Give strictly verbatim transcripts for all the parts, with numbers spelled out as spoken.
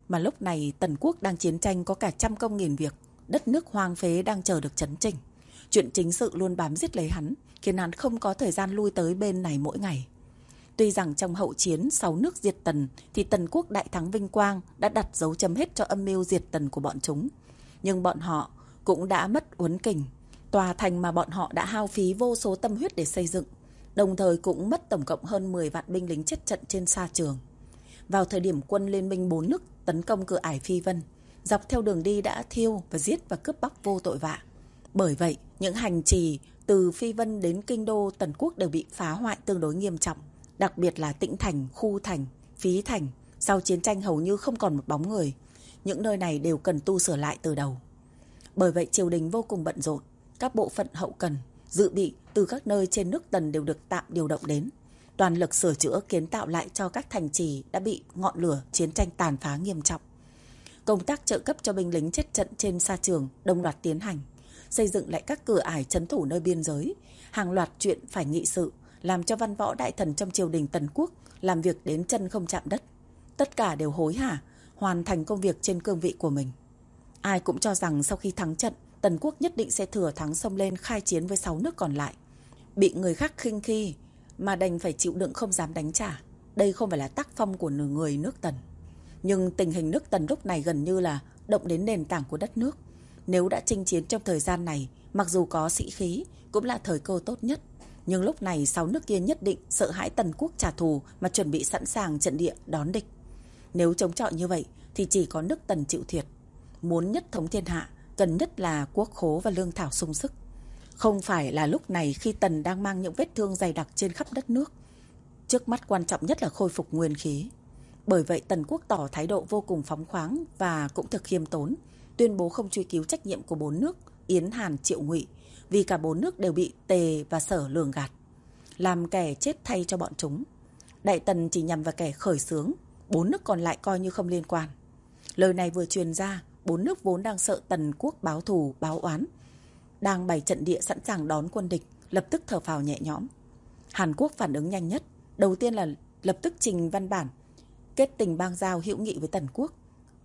Mà lúc này Tần quốc đang chiến tranh có cả trăm công nghìn việc, đất nước hoang phế đang chờ được chấn chỉnh. Chuyện chính sự luôn bám giết lấy hắn, khiến hắn không có thời gian lui tới bên này mỗi ngày. Tuy rằng trong hậu chiến sáu nước diệt Tần thì Tần quốc đại thắng vinh quang đã đặt dấu chấm hết cho âm mưu diệt Tần của bọn chúng. Nhưng bọn họ cũng đã mất uốn kình, tòa thành mà bọn họ đã hao phí vô số tâm huyết để xây dựng, đồng thời cũng mất tổng cộng hơn mười vạn binh lính chết trận trên sa trường. Vào thời điểm quân liên minh bốn nước tấn công cửa ải Phi Vân, dọc theo đường đi đã thiêu và giết và cướp bóc vô tội vạ. Bởi vậy, những hành trì từ Phi Vân đến kinh đô Tần quốc đều bị phá hoại tương đối nghiêm trọng, đặc biệt là Tĩnh Thành, Khu Thành, Phí Thành. Sau chiến tranh hầu như không còn một bóng người. Những nơi này đều cần tu sửa lại từ đầu. Bởi vậy triều đình vô cùng bận rộn. Các bộ phận hậu cần, dự bị từ các nơi trên nước Tần đều được tạm điều động đến, toàn lực sửa chữa kiến tạo lại cho các thành trì đã bị ngọn lửa chiến tranh tàn phá nghiêm trọng. Công tác trợ cấp cho binh lính chết trận trên sa trường đồng loạt tiến hành, xây dựng lại các cửa ải trấn thủ nơi biên giới, hàng loạt chuyện phải nghị sự, làm cho văn võ đại thần trong triều đình Tần quốc làm việc đến chân không chạm đất. Tất cả đều hối hả hoàn thành công việc trên cương vị của mình. Ai cũng cho rằng sau khi thắng trận, Tần quốc nhất định sẽ thừa thắng xông lên khai chiến với sáu nước còn lại. Bị người khác khinh khi mà đành phải chịu đựng không dám đánh trả. Đây không phải là tác phong của người nước Tần. Nhưng tình hình nước Tần lúc này gần như là động đến nền tảng của đất nước. Nếu đã chinh chiến trong thời gian này, mặc dù có sĩ khí, cũng là thời cơ tốt nhất. Nhưng lúc này sáu nước kia nhất định sợ hãi Tần quốc trả thù mà chuẩn bị sẵn sàng trận địa đón địch. Nếu chống chọi như vậy thì chỉ có nước Tần chịu thiệt. Muốn nhất thống thiên hạ, cần nhất là quốc khố và lương thảo sung sức. Không phải là lúc này khi Tần đang mang những vết thương dày đặc trên khắp đất nước. Trước mắt quan trọng nhất là khôi phục nguyên khí. Bởi vậy Tần quốc tỏ thái độ vô cùng phóng khoáng và cũng thực khiêm tốn, tuyên bố không truy cứu trách nhiệm của bốn nước Yến, Hàn, Triệu, Ngụy, vì cả bốn nước đều bị Tề và Sở lường gạt, làm kẻ chết thay cho bọn chúng. Đại Tần chỉ nhằm vào kẻ khởi xướng, bốn nước còn lại coi như không liên quan. Lời này vừa truyền ra, bốn nước vốn đang sợ Tần quốc báo thù, báo oán, đang bày trận địa sẵn sàng đón quân địch, lập tức thở phào nhẹ nhõm. Hàn Quốc phản ứng nhanh nhất, đầu tiên là lập tức trình văn bản kết tình bang giao hữu nghị với Tần quốc,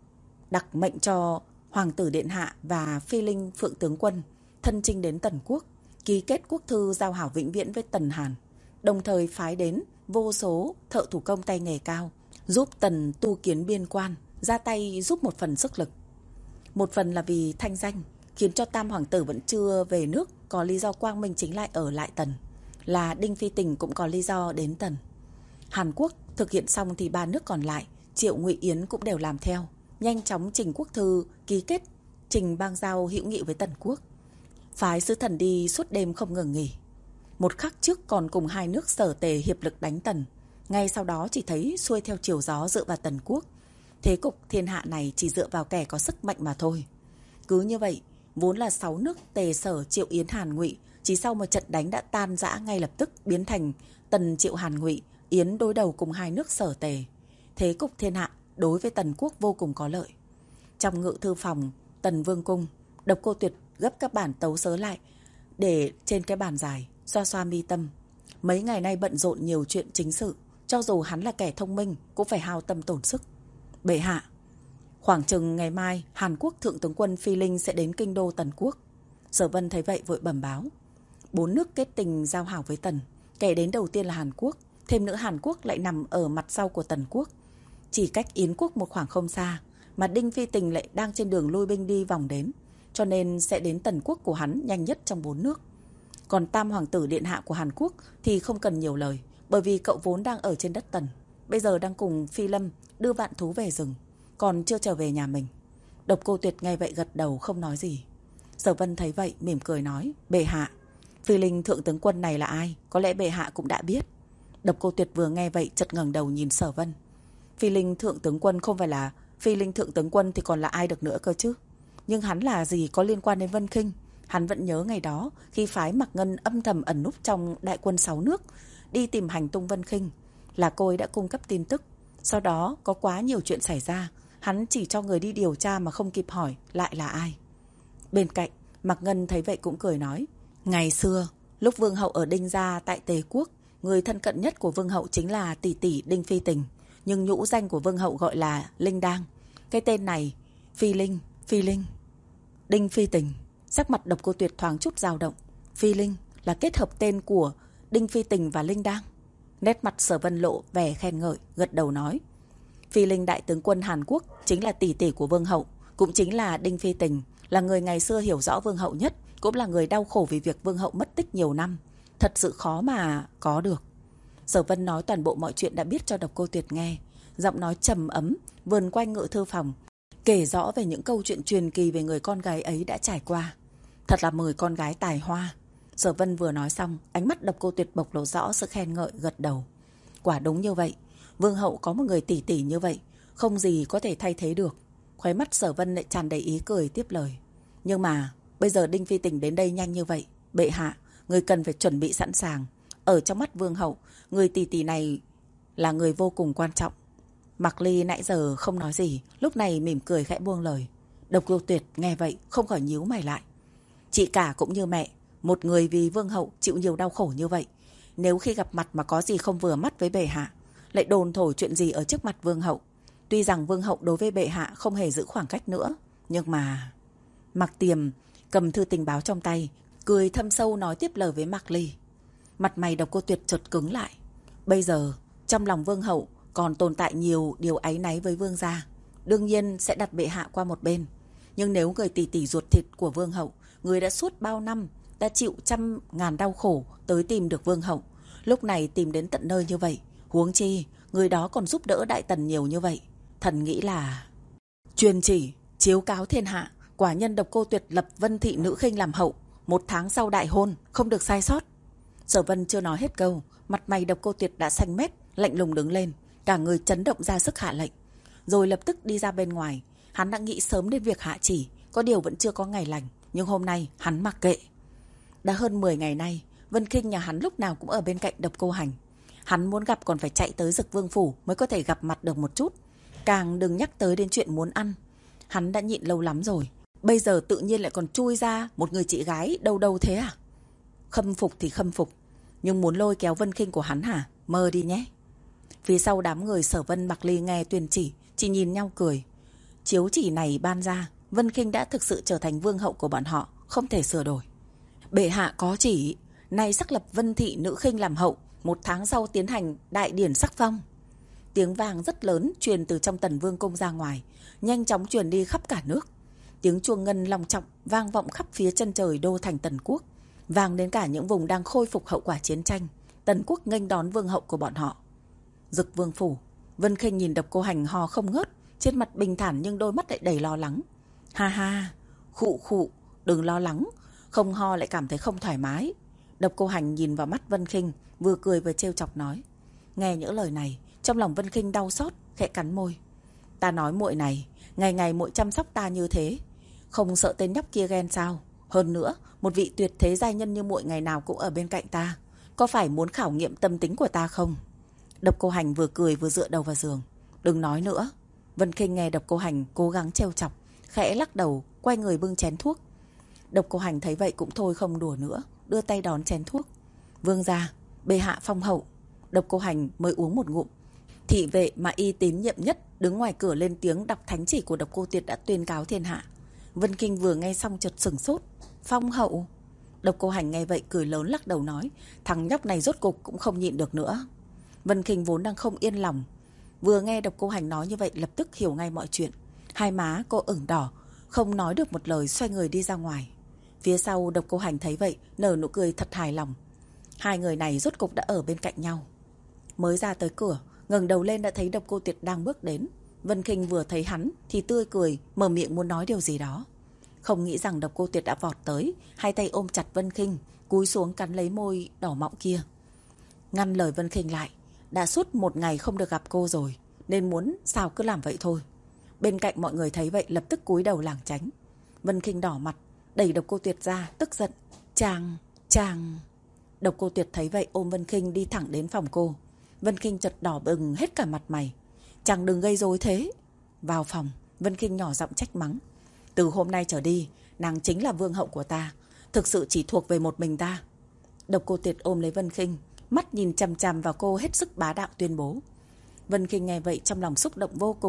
đặc mệnh cho Hoàng tử Điện Hạ và Phi Linh Phượng tướng quân thân chinh đến Tần quốc, ký kết quốc thư giao hảo vĩnh viễn với Tần Hàn, đồng thời phái đến vô số thợ thủ công tay nghề cao, giúp Tần tu kiến biên quan, ra tay giúp một phần sức lực. Một phần là vì thanh danh, khiến cho Tam Hoàng tử vẫn chưa về nước có lý do quang minh chính lại ở lại Tần, là Đinh Phi Tình cũng có lý do đến Tần. Hàn Quốc thực hiện xong thì ba nước còn lại, Triệu, Ngụy, Yến cũng đều làm theo, nhanh chóng trình quốc thư ký kết trình bang giao hữu nghị với Tần quốc, phái sứ thần đi suốt đêm không ngừng nghỉ. Một khắc trước còn cùng hai nước Sở Tề hiệp lực đánh Tần, ngay sau đó chỉ thấy xuôi theo chiều gió dựa vào Tần quốc. Thế cục thiên hạ này chỉ dựa vào kẻ có sức mạnh mà thôi. Cứ như vậy, vốn là sáu nước Tề, Sở, Triệu, Yến, Hàn, Ngụy chỉ sau một trận đánh đã tan rã ngay lập tức, biến thành Tần, Triệu, Hàn, Ngụy, Yến đối đầu cùng hai nước Sở, Tề. Thế cục thiên hạ đối với Tần quốc vô cùng có lợi. Trong ngự thư phòng Tần Vương cung, Độc Cô Tuyệt gấp các bản tấu sớ lại để trên cái bàn dài, xoa xoa mi tâm. Mấy ngày nay bận rộn nhiều chuyện chính sự, cho dù hắn là kẻ thông minh cũng phải hao tâm tổn sức. Bệ hạ, khoảng chừng ngày mai Hàn Quốc thượng tướng quân Phi Linh sẽ đến kinh đô Tần quốc. Sở Vân thấy vậy vội bẩm báo. Bốn nước kết tình giao hảo với Tần, kẻ đến đầu tiên là Hàn Quốc, thêm nữa Hàn Quốc lại nằm ở mặt sau của Tần quốc, chỉ cách Yến quốc một khoảng không xa, mà Đinh Phi Tình lại đang trên đường lui binh đi vòng đến, cho nên sẽ đến Tần quốc của hắn nhanh nhất trong bốn nước. Còn Tam Hoàng tử Điện Hạ của Hàn Quốc thì không cần nhiều lời, bởi vì cậu vốn đang ở trên đất Tần, bây giờ đang cùng Phi Lâm đưa vạn thú về rừng, còn chưa trở về nhà mình. Độc Cô Tuyệt nghe vậy gật đầu không nói gì. Sở Vân thấy vậy mỉm cười nói, bệ hạ, Phi Linh thượng tướng quân này là ai, có lẽ bệ hạ cũng đã biết. Độc Cô Tuyệt vừa nghe vậy chợt ngẩng đầu nhìn Sở Vân. Phi Linh thượng tướng quân không phải là Phi Linh thượng tướng quân thì còn là ai được nữa cơ chứ? Nhưng hắn là gì có liên quan đến Vân Khinh? Hắn vẫn nhớ ngày đó khi phái Mạc Ngân âm thầm ẩn núp trong đại quân sáu nước đi tìm hành tung Vân Khinh, là cô ấy đã cung cấp tin tức. Sau đó có quá nhiều chuyện xảy ra, hắn chỉ cho người đi điều tra mà không kịp hỏi lại là ai. Bên cạnh, Mạc Ngân thấy vậy cũng cười nói, ngày xưa lúc Vương hậu ở Đinh gia tại Tề quốc, người thân cận nhất của Vương hậu chính là tỷ tỷ Đinh Phi Tình, nhưng nhũ danh của Vương hậu gọi là Linh Đang. Cái tên này, Phi Linh, Phi Linh, Đinh Phi Tình. Sắc mặt Độc Cô Tuyệt thoáng chút dao động. Phi Linh là kết hợp tên của Đinh Phi Tình và Linh Đang. Nét mặt Sở Vân lộ vẻ khen ngợi, gật đầu nói. Phi Linh đại tướng quân Hàn Quốc, chính là tỷ tỷ của Vương hậu, cũng chính là Đinh Phi Tình, là người ngày xưa hiểu rõ Vương hậu nhất, cũng là người đau khổ vì việc Vương hậu mất tích nhiều năm. Thật sự khó mà có được. Sở Vân nói toàn bộ mọi chuyện đã biết cho Độc Cô Tuyệt nghe, giọng nói trầm ấm, vườn quanh ngự thư phòng, kể rõ về những câu chuyện truyền kỳ về người con gái ấy đã trải qua. Thật là mười con gái tài hoa. Sở Vân vừa nói xong, ánh mắt Độc Cô Tuyệt bộc lộ rõ sự khen ngợi, gật đầu. Quả đúng như vậy, Vương hậu có một người tỷ tỷ như vậy, không gì có thể thay thế được. Khóe mắt Sở Vân lại tràn đầy ý cười tiếp lời. Nhưng mà bây giờ Đinh Phi Tình đến đây nhanh như vậy, bệ hạ, người cần phải chuẩn bị sẵn sàng. Ở trong mắt Vương hậu, người tỷ tỷ này là người vô cùng quan trọng. Mạc Ly nãy giờ không nói gì, lúc này mỉm cười khẽ buông lời. Độc Cô Tuyệt nghe vậy không khỏi nhíu mày lại. Chị cả cũng như mẹ, một người vì Vương hậu chịu nhiều đau khổ như vậy, nếu khi gặp mặt mà có gì không vừa mắt với bệ hạ, lại đồn thổi chuyện gì ở trước mặt Vương hậu. Tuy rằng Vương hậu đối với bệ hạ không hề giữ khoảng cách nữa, nhưng mà... Mạc Tiềm cầm thư tình báo trong tay, cười thâm sâu nói tiếp lời với Mạc Ly. Mặt mày Độc Cô Tuyệt chợt cứng lại. Bây giờ trong lòng Vương hậu còn tồn tại nhiều điều áy náy với Vương gia, đương nhiên sẽ đặt bệ hạ qua một bên. Nhưng nếu người tỷ tỷ ruột thịt của Vương hậu, người đã suốt bao năm đã chịu trăm ngàn đau khổ tới tìm được Vương hậu, lúc này tìm đến tận nơi như vậy, huống chi người đó còn giúp đỡ Đại Tần nhiều như vậy, thần nghĩ là truyền chỉ chiếu cáo thiên hạ, quả nhân Độc Cô Tuyệt lập Vân thị nữ khinh làm hậu, một tháng sau đại hôn, không được sai sót. Sở Vân chưa nói hết câu, mặt mày Độc Cô Tuyệt đã xanh mét, lạnh lùng đứng lên, cả người chấn động ra sức hạ lệnh, rồi lập tức đi ra bên ngoài. Hắn đã nghĩ sớm đến việc hạ chỉ, có điều vẫn chưa có ngày lành, nhưng hôm nay hắn mặc kệ. Đã hơn mười ngày nay, Vân Khinh nhà hắn lúc nào cũng ở bên cạnh Độc Cô Hành. Hắn muốn gặp còn phải chạy tới Dực Vương phủ mới có thể gặp mặt được một chút, càng đừng nhắc tới đến chuyện muốn ăn. Hắn đã nhịn lâu lắm rồi, bây giờ tự nhiên lại còn chui ra một người chị gái đâu đâu thế à? Khâm phục thì khâm phục, nhưng muốn lôi kéo Vân Khinh của hắn hả? Mơ đi nhé. Phía sau đám người Sở Vân, Mạc Ly nghe tuyên chỉ, chỉ nhìn nhau cười. Chiếu chỉ này ban ra, Vân Khinh đã thực sự trở thành vương hậu của bọn họ, không thể sửa đổi. Bệ hạ có chỉ, nay xác lập Vân thị nữ khinh làm hậu, một tháng sau tiến hành đại điển sắc phong. Tiếng vang rất lớn truyền từ trong Tần Vương cung ra ngoài, nhanh chóng truyền đi khắp cả nước. Tiếng chuông ngân long trọng vang vọng khắp phía chân trời đô thành Tần Quốc, vang đến cả những vùng đang khôi phục hậu quả chiến tranh. Tần Quốc nghênh đón vương hậu của bọn họ. Dực Vương phủ, Vân Khinh nhìn Độc Cô Hành ho không ngớt, trên mặt bình thản nhưng đôi mắt lại đầy lo lắng. Ha ha, khụ khụ, đừng lo lắng, không ho lại cảm thấy không thoải mái. Độc Cô Hành nhìn vào mắt Vân Khinh, vừa cười vừa trêu chọc nói. Nghe những lời này, trong lòng Vân Khinh đau xót, khẽ cắn môi. Ta nói muội này, ngày ngày muội chăm sóc ta như thế, không sợ tên nhóc kia ghen sao? Hơn nữa, một vị tuyệt thế giai nhân như muội ngày nào cũng ở bên cạnh ta, có phải muốn khảo nghiệm tâm tính của ta không? Độc Cô Hành vừa cười vừa dựa đầu vào giường. Đừng nói nữa. Vân Khinh nghe Độc Cô Hành cố gắng trêu chọc, khẽ lắc đầu, quay người bưng chén thuốc. Độc Cô Hành thấy vậy cũng thôi không đùa nữa, đưa tay đón chén thuốc. Vương gia, bệ hạ phong hậu. Độc Cô Hành mới uống một ngụm. Thị vệ mà y tín nhiệm nhất đứng ngoài cửa lên tiếng đọc thánh chỉ của Độc Cô Tuyệt đã tuyên cáo thiên hạ. Vân Khinh vừa nghe xong chợt sửng sốt. Phong hậu? Độc Cô Hành nghe vậy cười lớn lắc đầu nói, thằng nhóc này rốt cục cũng không nhịn được nữa. Vân Khinh vốn đang không yên lòng, vừa nghe Độc Cô Hành nói như vậy lập tức hiểu ngay mọi chuyện. Hai má cô ửng đỏ, không nói được một lời, xoay người đi ra ngoài. Phía sau Độc Cô Hành thấy vậy nở nụ cười thật hài lòng. Hai người này rốt cục đã ở bên cạnh nhau. Mới ra tới cửa, ngẩng đầu lên đã thấy Độc Cô Tuyệt đang bước đến. Vân Khinh vừa thấy hắn thì tươi cười, mở miệng muốn nói điều gì đó. Không nghĩ rằng Độc Cô Tuyệt đã vọt tới, hai tay ôm chặt Vân Khinh, cúi xuống cắn lấy môi đỏ mọng kia. Ngăn lời Vân Khinh lại. Đã suốt một ngày không được gặp cô rồi, nên muốn sao cứ làm vậy thôi. Bên cạnh mọi người thấy vậy lập tức cúi đầu lảng tránh. Vân Khinh đỏ mặt, đẩy Độc Cô Tuyệt ra, tức giận. Chàng, chàng. Độc Cô Tuyệt thấy vậy ôm Vân Khinh đi thẳng đến phòng cô. Vân Khinh chợt đỏ bừng hết cả mặt mày. Chàng đừng gây rối thế. Vào phòng, Vân Khinh nhỏ giọng trách mắng. Từ hôm nay trở đi, nàng chính là vương hậu của ta, thực sự chỉ thuộc về một mình ta. Độc Cô Tuyệt ôm lấy Vân Khinh, mắt nhìn chằm chằm vào cô hết sức bá đạo tuyên bố. Vân Khinh nghe vậy trong lòng xúc động vô cùng,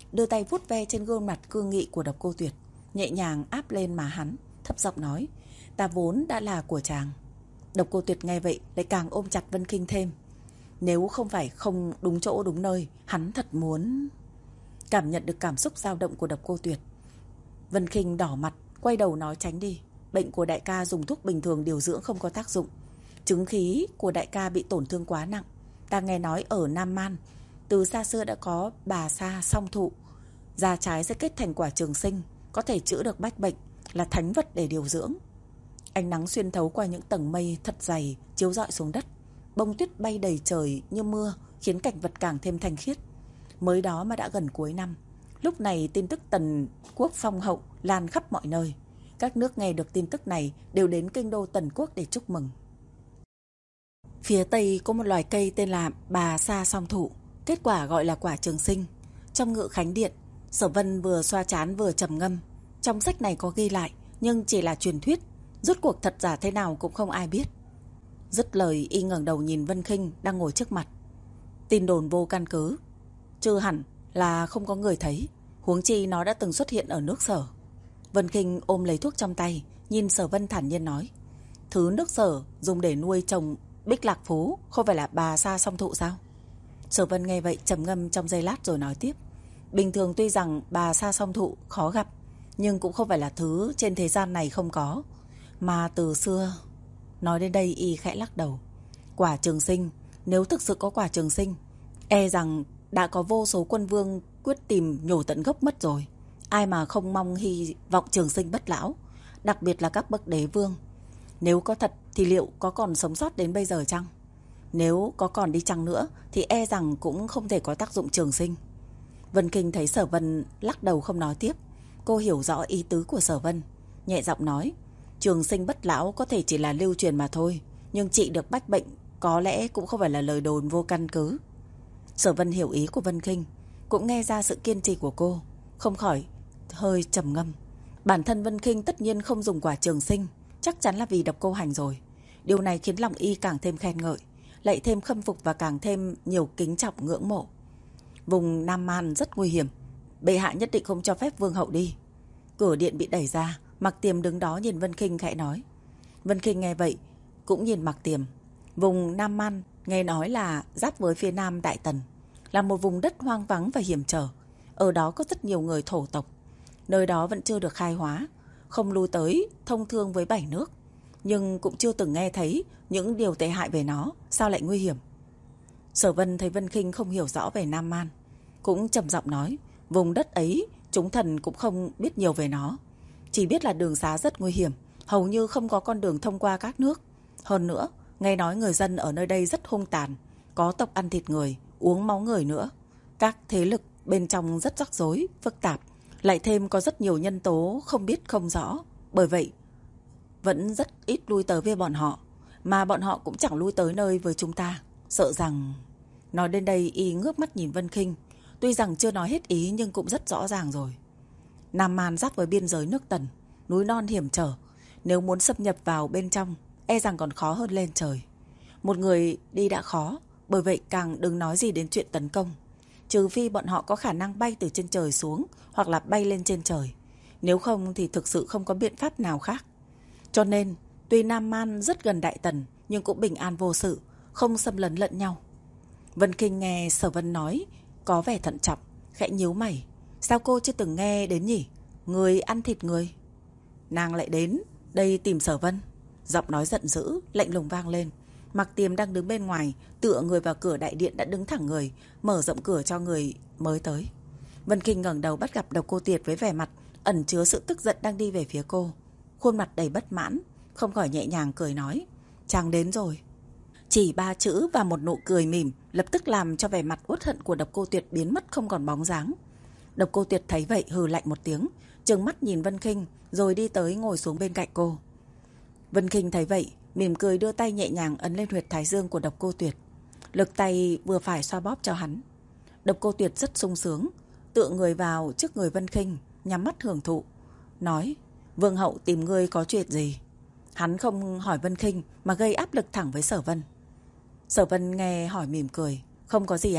đưa tay vuốt ve trên gương mặt cương nghị của Độc Cô Tuyệt, nhẹ nhàng áp lên má hắn, thấp giọng nói: "Ta vốn đã là của chàng." Độc Cô Tuyệt nghe vậy lại càng ôm chặt Vân Khinh thêm. Nếu không phải không đúng chỗ đúng nơi, hắn thật muốn... Cảm nhận được cảm xúc dao động của Độc Cô Tuyệt, Vân Khinh đỏ mặt, quay đầu nói tránh đi. Bệnh của đại ca dùng thuốc bình thường điều dưỡng không có tác dụng. Chứng khí của đại ca bị tổn thương quá nặng. Ta nghe nói ở Nam Man từ xa xưa đã có bà sa song thụ, già trái sẽ kết thành quả trường sinh, có thể chữa được bách bệnh, là thánh vật để điều dưỡng. Ánh nắng xuyên thấu qua những tầng mây thật dày chiếu rọi xuống đất. Bông tuyết bay đầy trời như mưa, khiến cảnh vật càng thêm thanh khiết. Mới đó mà đã gần cuối năm. Lúc này tin tức Tần Quốc phong hậu lan khắp mọi nơi. Các nước nghe được tin tức này đều đến kinh đô Tần Quốc để chúc mừng. Phía Tây có một loài cây tên là bà sa song thụ, kết quả gọi là quả trường sinh. Trong Ngự Khánh Điện, Sở Vân vừa xoa trán vừa trầm ngâm. Trong sách này có ghi lại, nhưng chỉ là truyền thuyết, rốt cuộc thật giả thế nào cũng không ai biết. Dứt lời, y ngẩng đầu nhìn Vân Khinh đang ngồi trước mặt. Tin đồn vô căn cứ, chưa hẳn là không có người thấy, huống chi nó đã từng xuất hiện ở nước Sở. Vân Khinh ôm lấy thuốc trong tay, nhìn Sở Vân thản nhiên nói: "Thứ nước Sở dùng để nuôi trồng Bích Lạc Phú không phải là bà sa song thụ sao?" Sở Vân nghe vậy trầm ngâm trong giây lát rồi nói tiếp: "Bình thường tuy rằng bà sa song thụ khó gặp, nhưng cũng không phải là thứ trên thế gian này không có, mà từ xưa..." Nói đến đây y khẽ lắc đầu. Quả trường sinh, nếu thực sự có quả trường sinh, e rằng đã có vô số quân vương quyết tìm nhổ tận gốc mất rồi. Ai mà không mong hy vọng trường sinh bất lão, đặc biệt là các bậc đế vương. Nếu có thật thì liệu có còn sống sót đến bây giờ chăng? Nếu có còn đi chăng nữa thì e rằng cũng không thể có tác dụng trường sinh. Vân Kinh thấy Sở Vân lắc đầu không nói tiếp. Cô hiểu rõ ý tứ của Sở Vân, nhẹ giọng nói: "Trường sinh bất lão có thể chỉ là lưu truyền mà thôi, nhưng trị được bách bệnh có lẽ cũng không phải là lời đồn vô căn cứ." Sở Vân hiểu ý của Vân Kinh, cũng nghe ra sự kiên trì của cô, không khỏi hơi trầm ngâm. Bản thân Vân Kinh tất nhiên không dùng quả trường sinh, chắc chắn là vì Độc Cô Hành rồi. Điều này khiến lòng y càng thêm khen ngợi, lại thêm khâm phục và càng thêm nhiều kính trọng ngưỡng mộ. Vùng Nam Man rất nguy hiểm, bệ hạ nhất định không cho phép vương hậu đi. Cửa điện bị đẩy ra, Mạc Tiềm đứng đó nhìn Vân Kinh khẽ nói. Vân Kinh nghe vậy cũng nhìn Mạc Tiềm. Vùng Nam Man nghe nói là giáp với phía Nam Đại Tần, là một vùng đất hoang vắng và hiểm trở. Ở đó có rất nhiều người thổ tộc. Nơi đó vẫn chưa được khai hóa, không lui tới thông thương với bảy nước, nhưng cũng chưa từng nghe thấy những điều tệ hại về nó. Sao lại nguy hiểm? Sở Vân thấy Vân Kinh không hiểu rõ về Nam Man, cũng trầm giọng nói: "Vùng đất ấy chúng thần cũng không biết nhiều về nó, chỉ biết là đường xá rất nguy hiểm, hầu như không có con đường thông qua các nước. Hơn nữa, nghe nói người dân ở nơi đây rất hung tàn, có tộc ăn thịt người, uống máu người nữa. Các thế lực bên trong rất rắc rối, phức tạp, lại thêm có rất nhiều nhân tố không biết không rõ. Bởi vậy, vẫn rất ít lui tới với bọn họ, mà bọn họ cũng chẳng lui tới nơi với chúng ta. Sợ rằng..." Nói đến đây y ngước mắt nhìn Vân Kinh, tuy rằng chưa nói hết ý nhưng cũng rất rõ ràng rồi. Nam Man giáp với biên giới nước Tần, núi non hiểm trở, nếu muốn xâm nhập vào bên trong e rằng còn khó hơn lên trời. Một người đi đã khó, bởi vậy càng đừng nói gì đến chuyện tấn công. Trừ phi bọn họ có khả năng bay từ trên trời xuống, hoặc là bay lên trên trời. Nếu không thì thực sự không có biện pháp nào khác. Cho nên, tuy Nam Man rất gần Đại Tần, nhưng cũng bình an vô sự, không xâm lấn lẫn nhau. Vân Kinh nghe Sở Vân nói có vẻ thận trọng, khẽ nhíu mày. Sao cô chưa từng nghe đến nhỉ? Người ăn thịt người. Nàng lại đến đây tìm Sở Vân. Giọng nói giận dữ, lạnh lùng vang lên. Mạc Tiềm đang đứng bên ngoài, tựa người vào cửa đại điện đã đứng thẳng người, mở rộng cửa cho người mới tới. Vân Kinh ngẩng đầu bắt gặp Độc Cô Tuyệt với vẻ mặt ẩn chứa sự tức giận đang đi về phía cô, khuôn mặt đầy bất mãn, không khỏi nhẹ nhàng cười nói: "Chàng đến rồi." Chỉ ba chữ và một nụ cười mỉm lập tức làm cho vẻ mặt uất hận của Độc Cô Tuyệt biến mất không còn bóng dáng. Độc Cô Tuyệt thấy vậy hừ lạnh một tiếng, trừng mắt nhìn Vân Kinh rồi đi tới ngồi xuống bên cạnh cô. Vân Kinh thấy vậy, mỉm cười đưa tay nhẹ nhàng ấn lên huyệt thái dương của Độc Cô Tuyệt. Lực tay vừa phải xoa bóp cho hắn. Độc Cô Tuyệt rất sung sướng, tựa người vào trước người Vân Kinh, nhắm mắt hưởng thụ, nói: "Vương hậu tìm ngươi có chuyện gì?" Hắn không hỏi Vân Kinh mà gây áp lực thẳng với Sở Vân. Sở Vân nghe hỏi mỉm cười: "Không có gì ạ."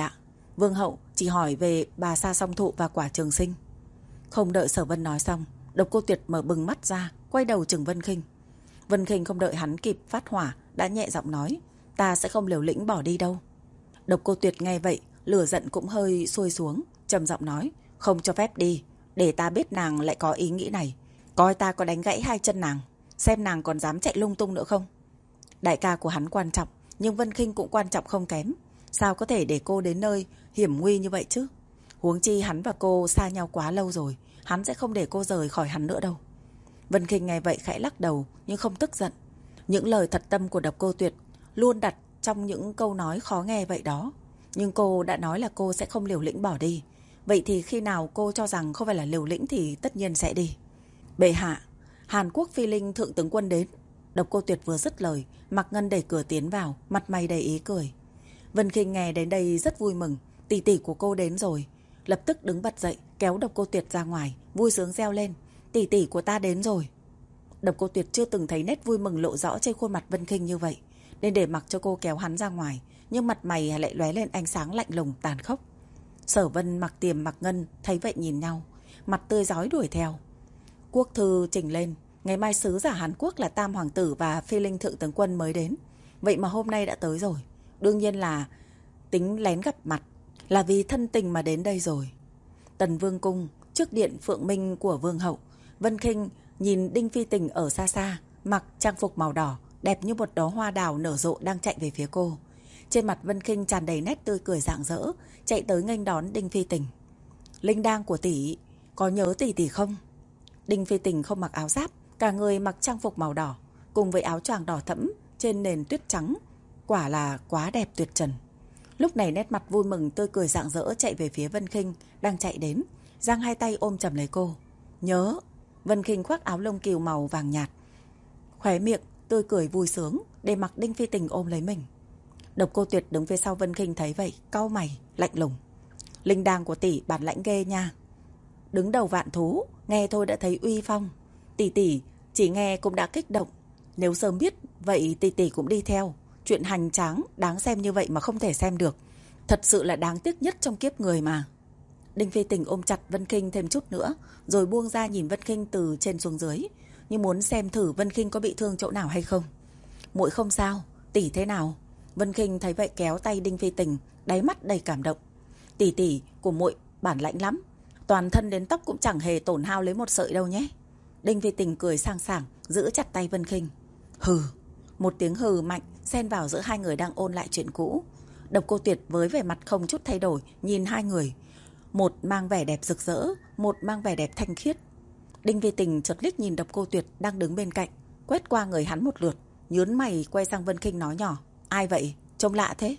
Vương hậu chỉ hỏi về bà Sa Song Thụ và quả trường sinh. Không đợi Sở Vân nói xong, Độc Cô Tuyệt mở bừng mắt ra, quay đầu chừng Vân Khinh. Vân Khinh không đợi hắn kịp phát hỏa, đã nhẹ giọng nói, ta sẽ không liều lĩnh bỏ đi đâu. Độc Cô Tuyệt nghe vậy, lửa giận cũng hơi xuôi xuống, trầm giọng nói, không cho phép đi, để ta biết nàng lại có ý nghĩ này, coi ta có đánh gãy hai chân nàng, xem nàng còn dám chạy lung tung nữa không. Đại ca của hắn quan trọng, nhưng Vân Khinh cũng quan trọng không kém, sao có thể để cô đến nơi hiểm nguy như vậy chứ? Huống chi hắn và cô xa nhau quá lâu rồi, hắn sẽ không để cô rời khỏi hắn nữa đâu. Vân Khinh nghe vậy khẽ lắc đầu nhưng không tức giận. Những lời thật tâm của Độc Cô Tuyệt luôn đặt trong những câu nói khó nghe vậy đó. Nhưng cô đã nói là cô sẽ không liều lĩnh bỏ đi. Vậy thì khi nào cô cho rằng không phải là liều lĩnh thì tất nhiên sẽ đi. Bệ hạ, Hàn Quốc Phi Linh thượng tướng quân đến. Độc Cô Tuyệt vừa dứt lời, Mạc Ngân đẩy cửa tiến vào, mặt mày đầy ý cười. Vân Khinh nghe đến đây rất vui mừng, tỷ tỷ của cô đến rồi. Lập tức đứng bật dậy, kéo Độc Cô Tuyệt ra ngoài, vui sướng reo lên, tỷ tỷ của ta đến rồi. Độc Cô Tuyệt chưa từng thấy nét vui mừng lộ rõ trên khuôn mặt Vân Khinh như vậy, nên để mặc cho cô kéo hắn ra ngoài, nhưng mặt mày lại lóe lên ánh sáng lạnh lùng tàn khốc. Sở Vân, Mạc Tiềm, Mạc Ngân thấy vậy nhìn nhau, mặt tươi rói đuổi theo. Quốc thư trình lên, ngày mai sứ giả Hàn Quốc là Tam Hoàng tử và Phi Linh thượng tướng quân mới đến. Vậy mà hôm nay đã tới rồi. Đương nhiên là tính lén gặp mặt, là vì thân tình mà đến đây rồi. Tần Vương cung, trước điện Phượng Minh của Vương hậu, Vân Khinh nhìn Đinh Phi Tình ở xa xa, mặc trang phục màu đỏ, đẹp như một đóa hoa đào nở rộ đang chạy về phía cô. Trên mặt Vân Khinh tràn đầy nét tươi cười rạng rỡ, chạy tới nghênh đón Đinh Phi Tình. Linh đang của tỷ, có nhớ tỷ tỷ không? Đinh Phi Tình không mặc áo giáp, cả người mặc trang phục màu đỏ, cùng với áo choàng đỏ thẫm trên nền tuyết trắng, quả là quá đẹp tuyệt trần. Lúc này nét mặt vui mừng tươi cười rạng rỡ chạy về phía Vân Khinh đang chạy đến, giang hai tay ôm chầm lấy cô. Nhớ. Vân Khinh khoác áo lông cừu màu vàng nhạt, khóe miệng tươi cười vui sướng để mặc Đinh Phi Tình ôm lấy mình. Độc Cô Tuyệt đứng phía sau Vân Khinh thấy vậy, cau mày lạnh lùng. Linh đàng của tỷ bản lãnh ghê nha, đứng đầu vạn thú, nghe thôi đã thấy uy phong. Tỷ tỷ chỉ nghe cũng đã kích động, nếu sớm biết vậy tỷ tỷ cũng đi theo. Chuyện hành tráng đáng xem như vậy mà không thể xem được, thật sự là đáng tiếc nhất trong kiếp người mà. Đinh Phi Tình ôm chặt Vân Khinh thêm chút nữa, rồi buông ra nhìn Vân Khinh từ trên xuống dưới, như muốn xem thử Vân Khinh có bị thương chỗ nào hay không. Muội không sao, tỷ thế nào? Vân Khinh thấy vậy kéo tay Đinh Phi Tình, đáy mắt đầy cảm động. Tỷ tỷ của muội bản lãnh lắm, toàn thân đến tóc cũng chẳng hề tổn hao lấy một sợi đâu nhé. Đinh Phi Tình cười sang sảng, giữ chặt tay Vân Khinh. Hừ. Một tiếng hừ mạnh xen vào giữa hai người đang ôn lại chuyện cũ. Độc Cô Tuyệt với vẻ mặt không chút thay đổi nhìn hai người, một mang vẻ đẹp rực rỡ, một mang vẻ đẹp thanh khiết. Đinh Phi Tình chợt liếc nhìn Độc Cô Tuyệt đang đứng bên cạnh, quét qua người hắn một lượt, nhướng mày quay sang Vân Khinh nói nhỏ, ai vậy, trông lạ thế.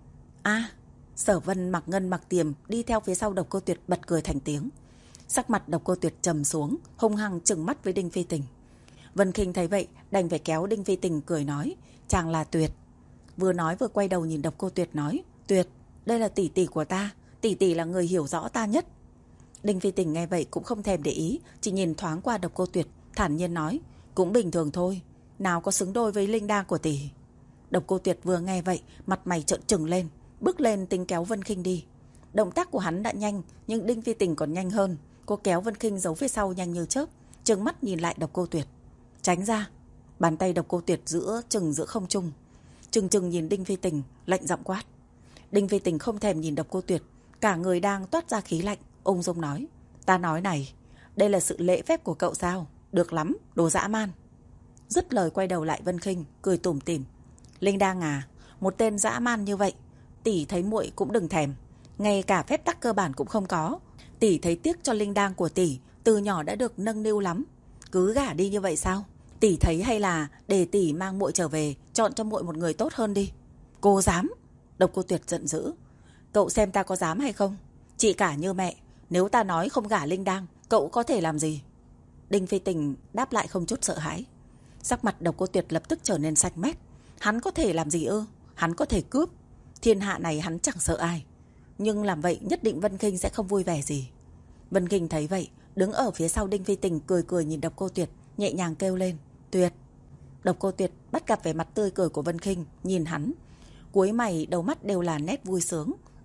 A. Sở Vân, Mạc Ngân, Mạc Tiềm đi theo phía sau Độc Cô Tuyệt bật cười thành tiếng. Sắc mặt Độc Cô Tuyệt trầm xuống, hung hăng trừng mắt với Đinh Phi Tình. Vân Khinh thấy vậy đành phải kéo Đinh Phi Tình cười nói, chàng là Tuyệt. Vừa nói vừa quay đầu nhìn Độc Cô Tuyệt nói, Tuyệt, đây là tỷ tỷ của ta, tỷ tỷ là người hiểu rõ ta nhất. Đinh Phi Tình nghe vậy cũng không thèm để ý, chỉ nhìn thoáng qua Độc Cô Tuyệt, thản nhiên nói, cũng bình thường thôi, nào có xứng đôi với linh đa của tỷ. Độc Cô Tuyệt vừa nghe vậy, mặt mày trợn trừng lên, bước lên tính kéo Vân Khinh đi. Động tác của hắn đã nhanh, nhưng Đinh Phi Tình còn nhanh hơn, cô kéo Vân Khinh giấu phía sau nhanh như chớp, trừng mắt nhìn lại Độc Cô Tuyệt. Tránh ra. Bàn tay Độc Cô Tuyệt giữa chừng giữa không trung, chừng chừng nhìn Đinh Phi Tình, lạnh giọng quát. Đinh Phi Tình không thèm nhìn Độc Cô Tuyệt, cả người đang toát ra khí lạnh, ung dung nói, ta nói này, đây là sự lễ phép của cậu sao? Được lắm, đồ dã man. Dứt lời quay đầu lại Vân Khinh, cười tủm tỉm. Linh đang à, một tên dã man như vậy, tỷ thấy muội cũng đừng thèm, ngay cả phép tắc cơ bản cũng không có. Tỷ thấy tiếc cho Linh đang của tỷ, từ nhỏ đã được nâng niu lắm, cứ gả đi như vậy sao? Tỷ thấy hay là để tỷ mang muội trở về, chọn cho muội một người tốt hơn đi. Cô dám? Độc Cô Tuyệt giận dữ. Cậu xem ta có dám hay không? Chị cả như mẹ, nếu ta nói không gả Linh đang, cậu có thể làm gì? Đinh Phi Tình đáp lại không chút sợ hãi. Sắc mặt Độc Cô Tuyệt lập tức trở nên xanh mét. Hắn có thể làm gì ư? Hắn có thể cướp. Thiên hạ này hắn chẳng sợ ai, nhưng làm vậy nhất định Vân Khinh sẽ không vui vẻ gì. Vân Khinh thấy vậy, đứng ở phía sau Đinh Phi Tình cười cười nhìn Độc Cô Tuyệt, nhẹ nhàng kêu lên, Tuyệt. Độc Cô Tuyệt bắt gặp vẻ mặt tươi cười của Vân Khinh, nhìn hắn, cuối mày đầu mắt đều là nét vui sướng,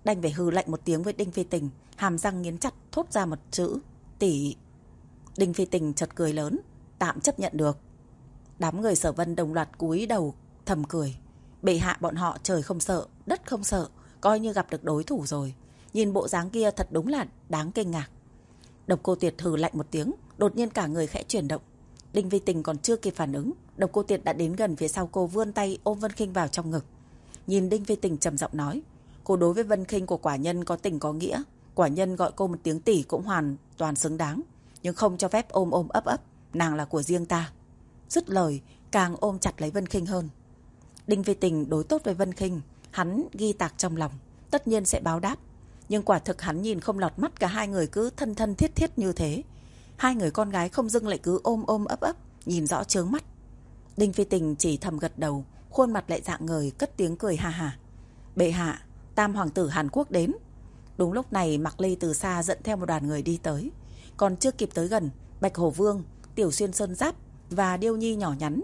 đành phải hừ lạnh một tiếng với Đinh Phi Tình, hàm răng nghiến chặt thốt ra một chữ tỷ. Đinh Phi Tình chợt cười lớn, tạm chấp nhận được. Đám người Sở Vân đồng loạt cúi đầu thầm cười. Bệ hạ bọn họ trời không sợ, đất không sợ, coi như gặp được đối thủ rồi. Nhìn bộ dáng kia thật đúng là đáng kinh ngạc. Độc Cô Tuyệt hừ lạnh một tiếng, đột nhiên cả người khẽ chuyển động. Đinh Phi Tình còn chưa kịp phản ứng, Độc Cô Tuyệt đã đến gần phía sau cô, vươn tay ôm Vân Khinh vào trong ngực. Nhìn Đinh Phi Tình trầm giọng nói, cô đối với Vân Khinh của quả nhân có tình có nghĩa, quả nhân gọi cô một tiếng tỷ cũng hoàn toàn xứng đáng, nhưng không cho phép ôm ôm ấp ấp, nàng là của riêng ta. Dứt lời, càng ôm chặt lấy Vân Khinh hơn. Đinh Phi Tình đối tốt với Vân Khinh, hắn ghi tạc trong lòng, tất nhiên sẽ báo đáp. Nhưng quả thực hắn nhìn không lọt mắt cả hai người cứ thân thân thiết thiết như thế. Hai người con gái không dưng lại cứ ôm ôm ấp ấp, nhìn rõ chướng mắt. Đinh Phi Tình chỉ thầm gật đầu, khuôn mặt lại rạng ngời, cất tiếng cười ha ha. Bệ hạ, Tam hoàng tử Hàn Quốc đến. Đúng lúc này Mạc Ly từ xa dẫn theo một đoàn người đi tới. Còn chưa kịp tới gần, Bạch Hổ Vương, Tiểu Xuyên Sơn Giáp và Điêu Nhi nhỏ nhắn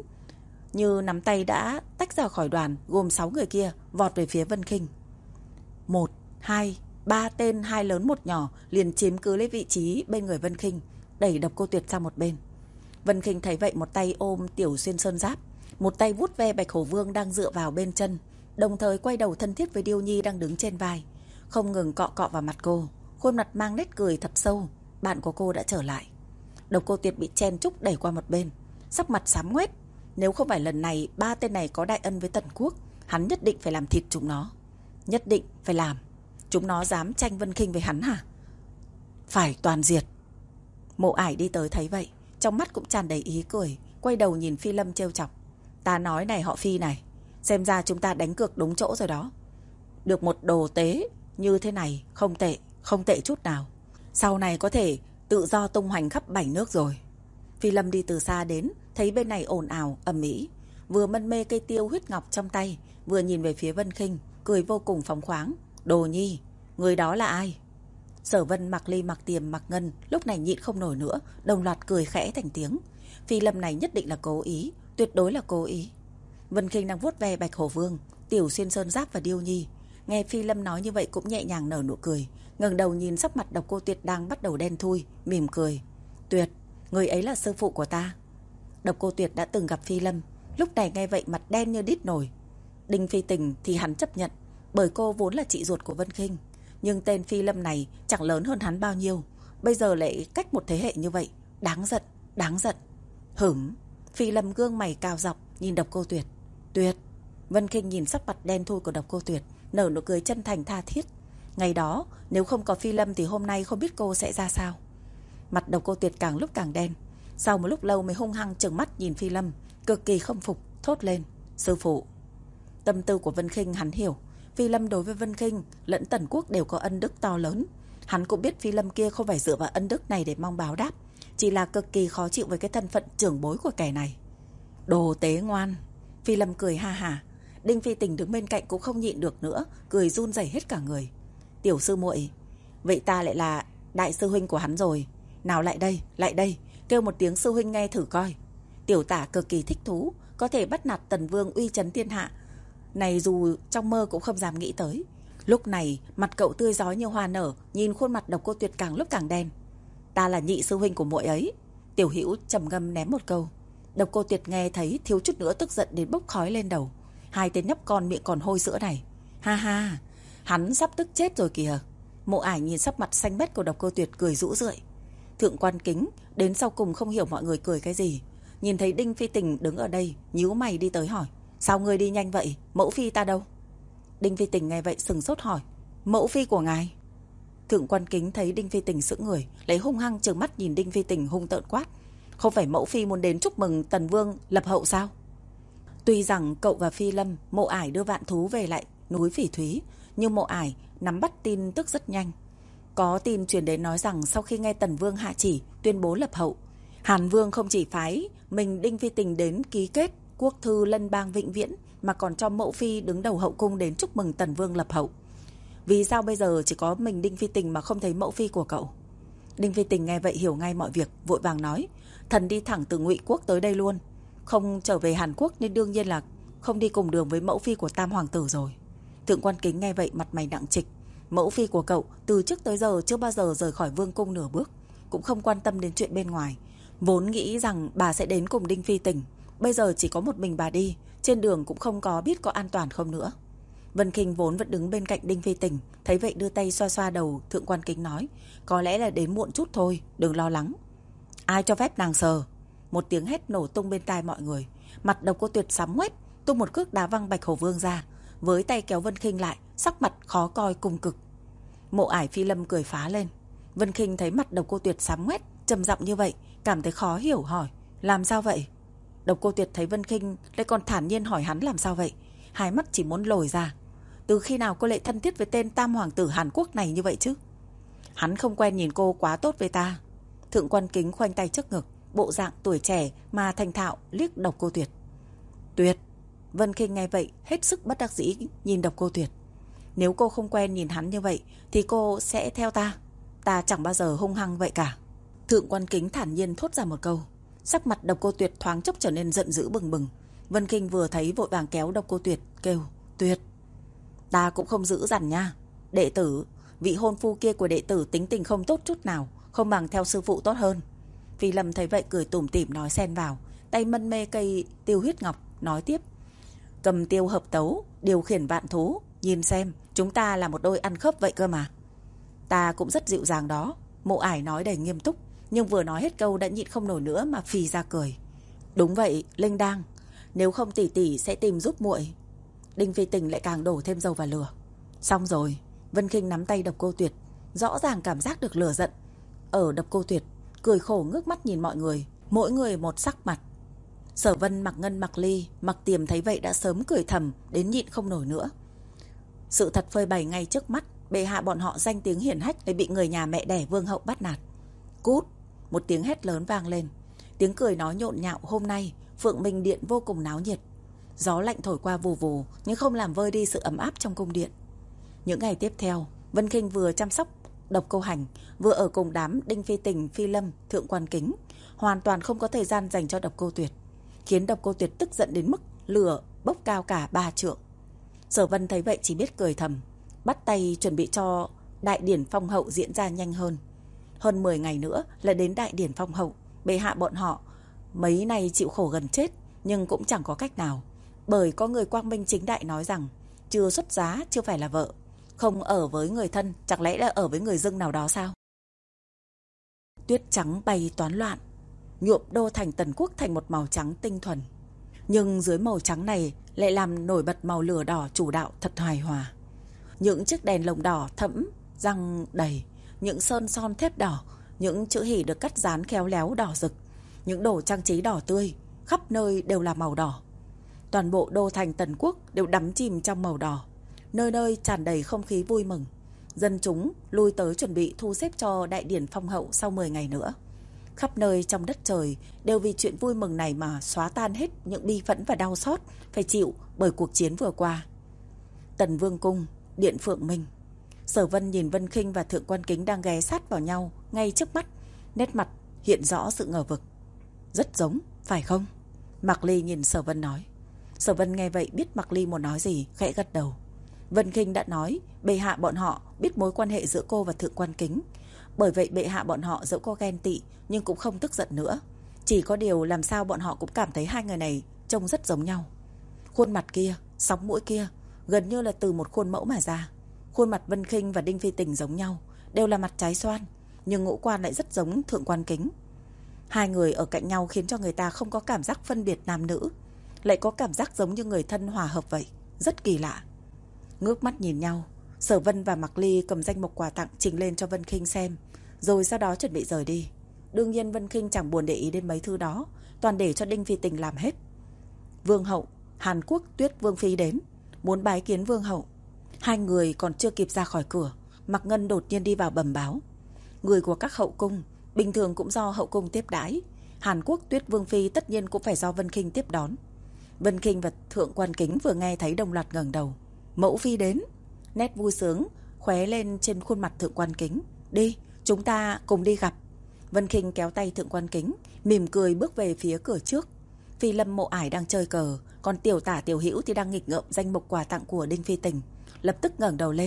như nắm tay đã tách ra khỏi đoàn, gồm sáu người kia vọt về phía Vân Khinh. Một, hai, ba tên, hai lớn một nhỏ liền chiếm cứ lấy vị trí bên người Vân Khinh, đẩy Độc Cô Tuyệt sang một bên. Vân Khinh thấy vậy, một tay ôm Tiểu Xuyên Sơn Giáp, một tay vuốt ve Bạch Hổ Vương đang dựa vào bên chân, đồng thời quay đầu thân thiết với Điêu Nhi đang đứng trên vai, không ngừng cọ cọ vào mặt cô, khuôn mặt mang nét cười thật sâu. Bạn của cô đã trở lại. Độc Cô Tuyệt bị chen chúc đẩy qua một bên, sắc mặt xám ngoét. Nếu không phải lần này ba tên này có đại ân với Tần Quốc, hắn nhất định phải làm thịt chúng nó. Nhất định phải làm. Chúng nó dám tranh Vân Khinh với hắn hả? Phải toàn diệt. Mộ Ải đi tới thấy vậy, trong mắt cũng tràn đầy ý cười, quay đầu nhìn Phi Lâm trêu chọc. Ta nói này họ Phi này, xem ra chúng ta đánh cược đúng chỗ rồi đó. Được một đồ tế như thế này, không tệ, không tệ chút nào. Sau này có thể tự do tung hoành khắp bảy nước rồi. Phi Lâm đi từ xa đến, thấy bên này ồn ào, ầm ĩ, vừa mân mê cây tiêu huyết ngọc trong tay, vừa nhìn về phía Vân Khinh, cười vô cùng phóng khoáng. Đồ Nhi, người đó là ai? Sở Vân, Mạc Ly, Mạc Tiềm, Mạc Ngân lúc này nhịn không nổi nữa, đồng loạt cười khẽ thành tiếng. Phi Lâm này nhất định là cố ý, tuyệt đối là cố ý. Vân Khinh đang vuốt ve Bạch Hổ Vương, Tiểu Xuyên Sơn Giáp và Điêu Nhi, nghe Phi Lâm nói như vậy cũng nhẹ nhàng nở nụ cười, ngẩng đầu nhìn sắc mặt Độc Cô Tuyệt đang bắt đầu đen thui, mỉm cười. Tuyệt, người ấy là sư phụ của ta. Độc Cô Tuyệt đã từng gặp Phi Lâm, lúc này nghe vậy mặt đen như đít nồi. Đinh Phi Tình thì hắn chấp nhận, bởi cô vốn là chị ruột của Vân Khinh, nhưng tên Phi Lâm này chẳng lớn hơn hắn bao nhiêu, bây giờ lại cách một thế hệ như vậy, đáng giận, đáng giận. Hửm. Phi Lâm gương mày cao dọc nhìn Độc Cô Tuyệt. Tuyệt. Vân Khinh nhìn sắc mặt đen thui của Độc Cô Tuyệt, nở nụ cười chân thành tha thiết. Ngày đó nếu không có Phi Lâm thì hôm nay không biết cô sẽ ra sao. Mặt Độc Cô Tuyệt càng lúc càng đen, sau một lúc lâu mới hung hăng trừng mắt nhìn Phi Lâm, cực kỳ không phục, thốt lên. Sư phụ. Tâm tư của Vân Khinh hắn hiểu. Phi Lâm đối với Vân Khinh lẫn Tần Quốc đều có ân đức to lớn. Hắn cũng biết Phi Lâm kia không phải dựa vào ân đức này để mong báo đáp, chỉ là cực kỳ khó chịu với cái thân phận trưởng bối của kẻ này. Đồ tế ngoan. Phi Lâm cười ha hả. Đinh Phi Tình đứng bên cạnh cũng không nhịn được nữa, cười run rẩy hết cả người. Tiểu sư muội, vậy ta lại là đại sư huynh của hắn rồi. Nào lại đây, lại đây, kêu một tiếng sư huynh nghe thử coi. Tiểu tả cực kỳ thích thú, có thể bắt nạt Tần Vương uy chấn thiên hạ này dù trong mơ cũng không dám nghĩ tới. Lúc này mặt cậu tươi rói như hoa nở, nhìn khuôn mặt Độc Cô Tuyệt càng lúc càng đen. Ta là nhị sư huynh của muội ấy. Tiểu Hữu trầm ngâm ném một câu. Độc Cô Tuyệt nghe thấy thiếu chút nữa tức giận đến bốc khói lên đầu. Hai tên nhóc con miệng còn hôi sữa này. Ha ha, hắn sắp tức chết rồi kìa. Mộ Ải nhìn sắc mặt xanh mét của Độc Cô Tuyệt cười rũ rượi. Thượng Quan Kính đến sau cùng không hiểu mọi người cười cái gì, nhìn thấy Đinh Phi Tình đứng ở đây, nhíu mày đi tới hỏi. Sao ngươi đi nhanh vậy, mẫu phi ta đâu? Đinh Phi Tình nghe vậy sừng sốt hỏi. Mẫu phi của ngài? Thượng Quan Kính thấy Đinh Phi Tình sững người, lấy hung hăng trừng mắt nhìn Đinh Phi Tình hung tợn quát. Không phải mẫu phi muốn đến chúc mừng Tần Vương lập hậu sao? Tuy rằng cậu và Phi Lâm, Mộ Ải đưa vạn thú về lại núi Phỉ Thúy, nhưng Mộ Ải nắm bắt tin tức rất nhanh. Có tin truyền đến nói rằng sau khi nghe Tần Vương hạ chỉ tuyên bố lập hậu, Hàn Vương không chỉ phái mình Đinh Phi Tình đến ký kết quốc thư lân bang vĩnh viễn, mà còn cho mẫu phi đứng đầu hậu cung đến chúc mừng Tần Vương lập hậu. Vì sao bây giờ chỉ có mình Đinh Phi Tình mà không thấy mẫu phi của cậu? Đinh Phi Tình nghe vậy hiểu ngay mọi việc, vội vàng nói. Thần đi thẳng từ Ngụy Quốc tới đây luôn, không trở về Hàn Quốc nên đương nhiên là không đi cùng đường với mẫu phi của Tam hoàng tử rồi. Thượng Quan Kính nghe vậy mặt mày nặng trịch, Mẫu phi của cậu từ trước tới giờ chưa bao giờ rời khỏi vương cung nửa bước, cũng không quan tâm đến chuyện bên ngoài. Vốn nghĩ rằng bà sẽ đến cùng Đinh Phi Tình, bây giờ chỉ có một mình bà đi, trên đường cũng không có biết có an toàn không nữa. Vân Khinh vốn vẫn đứng bên cạnh Đinh Phi Tình, thấy vậy đưa tay xoa xoa đầu Thượng Quan Kính nói, có lẽ là đến muộn chút thôi, đừng lo lắng. Ai cho phép nàng sờ? Một tiếng hét nổ tung bên tai mọi người. Mặt Độc Cô Tuyệt sám ngoét, tung một cước đá văng Bạch Hổ Vương ra, với tay kéo Vân Khinh lại, sắc mặt khó coi cùng cực. Mộ Ải Phi Lâm cười phá lên. Vân Khinh thấy mặt Độc Cô Tuyệt sám ngoét, trầm giọng như vậy, cảm thấy khó hiểu, hỏi, làm sao vậy? Độc Cô Tuyệt thấy Vân Khinh lại còn thản nhiên hỏi hắn làm sao vậy, hai mắt chỉ muốn lồi ra. Từ khi nào cô lại thân thiết với tên tam hoàng tử Hàn Quốc này như vậy chứ? Hắn không quen nhìn cô quá tốt với ta. Thượng Quan Kính khoanh tay trước ngực, bộ dạng tuổi trẻ mà thành thạo liếc Độc Cô Tuyệt. Tuyệt. Vân Khinh nghe vậy hết sức bất đắc dĩ nhìn Độc Cô Tuyệt. Nếu cô không quen nhìn hắn như vậy thì cô sẽ theo ta. Ta chẳng bao giờ hung hăng vậy cả. Thượng Quan Kính thản nhiên thốt ra một câu. Sắc mặt Độc Cô Tuyệt thoáng chốc trở nên giận dữ bừng bừng. Vân Khinh vừa thấy vội vàng kéo Độc Cô Tuyệt, kêu, Tuyệt, ta cũng không giữ dằn nha. Đệ tử, vị hôn phu kia của đệ tử tính tình không tốt chút nào, không bằng theo sư phụ tốt hơn. Phi Lâm thấy vậy cười tủm tỉm nói xen vào, tay mân mê cây tiêu huyết ngọc, nói tiếp, cầm tiêu hợp tấu, điều khiển vạn thú, nhìn xem, chúng ta là một đôi ăn khớp vậy cơ mà. Ta cũng rất dịu dàng đó. Mộ Ải nói đầy nghiêm túc, nhưng vừa nói hết câu đã nhịn không nổi nữa mà phì ra cười. Đúng vậy, Linh Đang, nếu không tỷ tỷ sẽ tìm giúp muội. Đinh Phi Tình lại càng đổ thêm dầu vào lửa. Xong rồi. Vân Khinh nắm tay Độc Cô Tuyệt, rõ ràng cảm giác được lửa giận ở Độc Cô Tuyệt, cười khổ ngước mắt nhìn mọi người, mỗi người một sắc mặt. Sở Vân, Mặc Ngân, Mặc Ly, Mặc Tiềm thấy vậy đã sớm cười thầm đến nhịn không nổi nữa. Sự thật phơi bày ngay trước mắt, bệ hạ bọn họ danh tiếng hiển hách lại bị người nhà mẹ đẻ vương hậu bắt nạt. Cút! Một tiếng hét lớn vang lên. Tiếng cười nói nhộn nhạo. Hôm nay Phượng Minh Điện vô cùng náo nhiệt. Gió lạnh thổi qua vù vù nhưng không làm vơi đi sự ấm áp trong cung điện. Những ngày tiếp theo, Vân Khinh vừa chăm sóc Độc Cô Hành, vừa ở cùng đám Đinh Phi Tình, Phi Lâm, Thượng Quan Kính, hoàn toàn không có thời gian dành cho Độc Cô Tuyệt, khiến Độc Cô Tuyệt tức giận đến mức lửa bốc cao cả ba trượng. Sở Vân thấy vậy chỉ biết cười thầm, bắt tay chuẩn bị cho đại điển phong hậu diễn ra nhanh hơn. Hơn mười ngày nữa là đến đại điển phong hậu, bệ hạ bọn họ mấy này chịu khổ gần chết nhưng cũng chẳng có cách nào, bởi có người quang minh chính đại nói rằng chưa xuất giá chưa phải là vợ, không ở với người thân chẳng lẽ là ở với người dưng nào đó sao? Tuyết trắng bay toán loạn, nhuộm đô thành Tần Quốc thành một màu trắng tinh thuần, nhưng dưới màu trắng này lại làm nổi bật màu lửa đỏ chủ đạo thật hài hòa. Những chiếc đèn lồng đỏ thẫm răng đầy, những sơn son thép đỏ, những chữ hỉ được cắt dán khéo léo đỏ rực, những đồ trang trí đỏ tươi, khắp nơi đều là màu đỏ. Toàn bộ đô thành Tần Quốc đều đắm chìm trong màu đỏ, nơi nơi tràn đầy không khí vui mừng. Dân chúng lui tới chuẩn bị thu xếp cho đại điển phong hậu sau mười ngày nữa. Khắp nơi trong đất trời đều vì chuyện vui mừng này mà xóa tan hết những bi phẫn và đau xót phải chịu bởi cuộc chiến vừa qua. Tần Vương Cung, Điện Phượng Minh. Sở Vân nhìn Vân Khinh và Thượng Quan Kính đang ghé sát vào nhau ngay trước mắt, nét mặt hiện rõ sự ngờ vực. Rất giống, phải không? Mạc Ly nhìn Sở Vân nói. Sở Vân nghe vậy biết Mạc Ly muốn nói gì, khẽ gật đầu. Vân Khinh đã nói bệ hạ bọn họ biết mối quan hệ giữa cô và Thượng Quan Kính, bởi vậy bệ hạ bọn họ dẫu có ghen tị nhưng cũng không tức giận nữa. Chỉ có điều làm sao bọn họ cũng cảm thấy hai người này trông rất giống nhau. Khuôn mặt kia, sóng mũi kia gần như là từ một khuôn mẫu mà ra. Khuôn mặt Vân Khinh và Đinh Phi Tình giống nhau, đều là mặt trái xoan, nhưng ngũ quan lại rất giống Thượng Quan Kính. Hai người ở cạnh nhau khiến cho người ta không có cảm giác phân biệt nam nữ, lại có cảm giác giống như người thân hòa hợp vậy, rất kỳ lạ. Ngước mắt nhìn nhau, Sở Vân và Mạc Ly cầm danh mục quà tặng trình lên cho Vân Khinh xem, rồi sau đó chuẩn bị rời đi. Đương nhiên Vân Khinh chẳng buồn để ý đến mấy thứ đó, toàn để cho Đinh Phi Tình làm hết. Vương hậu Hàn Quốc Tuyết Vương phi đến, muốn bái kiến vương hậu. Hai người còn chưa kịp ra khỏi cửa, Mạc Ngân đột nhiên đi vào bẩm báo. Người của các hậu cung bình thường cũng do hậu cung tiếp đãi, Hàn Quốc Tuyết Vương phi tất nhiên cũng phải do Vân Khinh tiếp đón. Vân Khinh và Thượng Quan Kính vừa nghe thấy đồng loạt ngẩng đầu. Mẫu phi đến. Nét vui sướng khóe lên trên khuôn mặt Thượng Quan Kính. Đi, chúng ta cùng đi gặp. Vân Khinh kéo tay Thượng Quan Kính, mỉm cười bước về phía cửa trước. Phi Lâm, Mộ Ải đang chơi cờ, còn Tiểu Tả Tiểu Hữu thì đang nghịch ngợm danh mục quà tặng của Đinh Phi Tình. Lập tức ngẩng đầu lên,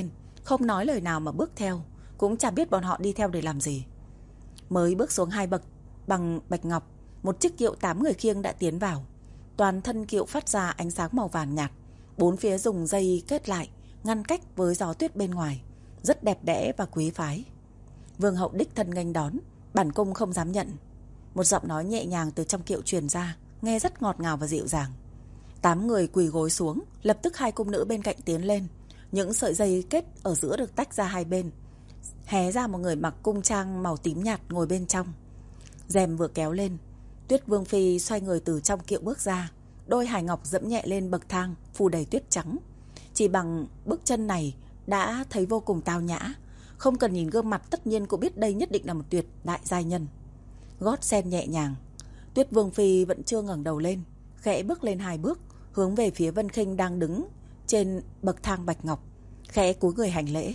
không nói lời nào mà bước theo, cũng chả biết bọn họ đi theo để làm gì. Mới bước xuống hai bậc bằng bạch ngọc, một chiếc kiệu tám người khiêng đã tiến vào. Toàn thân kiệu phát ra ánh sáng màu vàng nhạt, bốn phía dùng dây kết lại, ngăn cách với gió tuyết bên ngoài, rất đẹp đẽ và quý phái. Vương hậu đích thân nghênh đón, bản cung không dám nhận. Một giọng nói nhẹ nhàng từ trong kiệu truyền ra, nghe rất ngọt ngào và dịu dàng. Tám người quỳ gối xuống, lập tức hai cung nữ bên cạnh tiến lên. Những sợi dây kết ở giữa được tách ra hai bên, hé ra một người mặc cung trang màu tím nhạt ngồi bên trong. Rèm vừa kéo lên, Tuyết Vương phi xoay người từ trong kiệu bước ra, đôi hài ngọc dẫm nhẹ lên bậc thang phủ đầy tuyết trắng. Chỉ bằng bước chân này đã thấy vô cùng tao nhã, không cần nhìn gương mặt tất nhiên cũng biết đây nhất định là một tuyệt đại giai nhân. Gót sen nhẹ nhàng, Tuyết Vương phi vẫn chưa ngẩng đầu lên, khẽ bước lên hai bước, hướng về phía Vân Khinh đang đứng trên bậc thang bạch ngọc, khẽ cúi người hành lễ.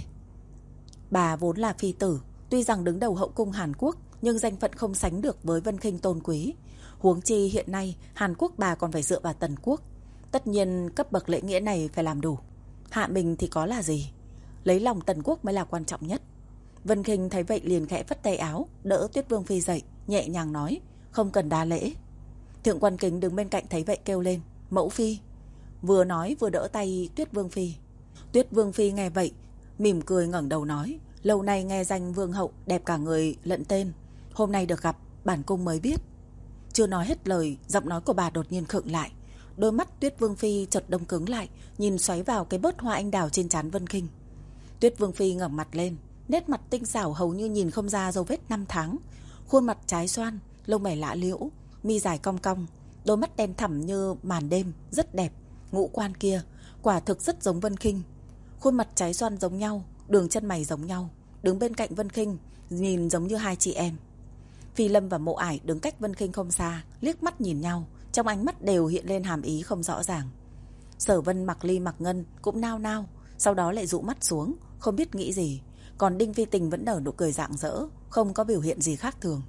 Bà vốn là phi tử, tuy rằng đứng đầu hậu cung Hàn Quốc, nhưng danh phận không sánh được với Vân Khinh tôn quý. Huống chi hiện nay Hàn Quốc bà còn phải dựa vào Tần Quốc, tất nhiên cấp bậc lễ nghĩa này phải làm đủ. Hạ mình thì có là gì, lấy lòng Tần Quốc mới là quan trọng nhất. Vân Khinh thấy vậy liền khẽ phất tay áo, đỡ Tuyết Vương phi dậy, nhẹ nhàng nói, không cần đa lễ. Thượng quan Kính đứng bên cạnh thấy vậy kêu lên, mẫu phi, vừa nói vừa đỡ tay Tuyết Vương phi. Tuyết Vương phi nghe vậy mỉm cười ngẩng đầu nói, lâu nay nghe danh vương hậu đẹp cả người lẫn tên, hôm nay được gặp bản cung mới biết. Chưa nói hết lời, giọng nói của bà đột nhiên khựng lại, đôi mắt Tuyết Vương phi chợt đông cứng lại, nhìn xoáy vào cái bớt hoa anh đào trên trán Vân Khinh. Tuyết Vương phi ngẩng mặt lên, nét mặt tinh xảo hầu như nhìn không ra dấu vết năm tháng, khuôn mặt trái xoan, lông mày lạ liễu, mi dài cong cong, đôi mắt đen thẳm như màn đêm, rất đẹp. Ngũ quan kia quả thực rất giống Vân Khinh, khuôn mặt trái xoan giống nhau, đường chân mày giống nhau, đứng bên cạnh Vân Khinh nhìn giống như hai chị em. Phi Lâm và Mộ Ải đứng cách Vân Khinh không xa, liếc mắt nhìn nhau, trong ánh mắt đều hiện lên hàm ý không rõ ràng. Sở Vân, Mặc Ly, Mặc Ngân cũng nao nao, sau đó lại dụ mắt xuống, không biết nghĩ gì. Còn Đinh Phi Tình vẫn nở nụ cười rạng rỡ, không có biểu hiện gì khác thường.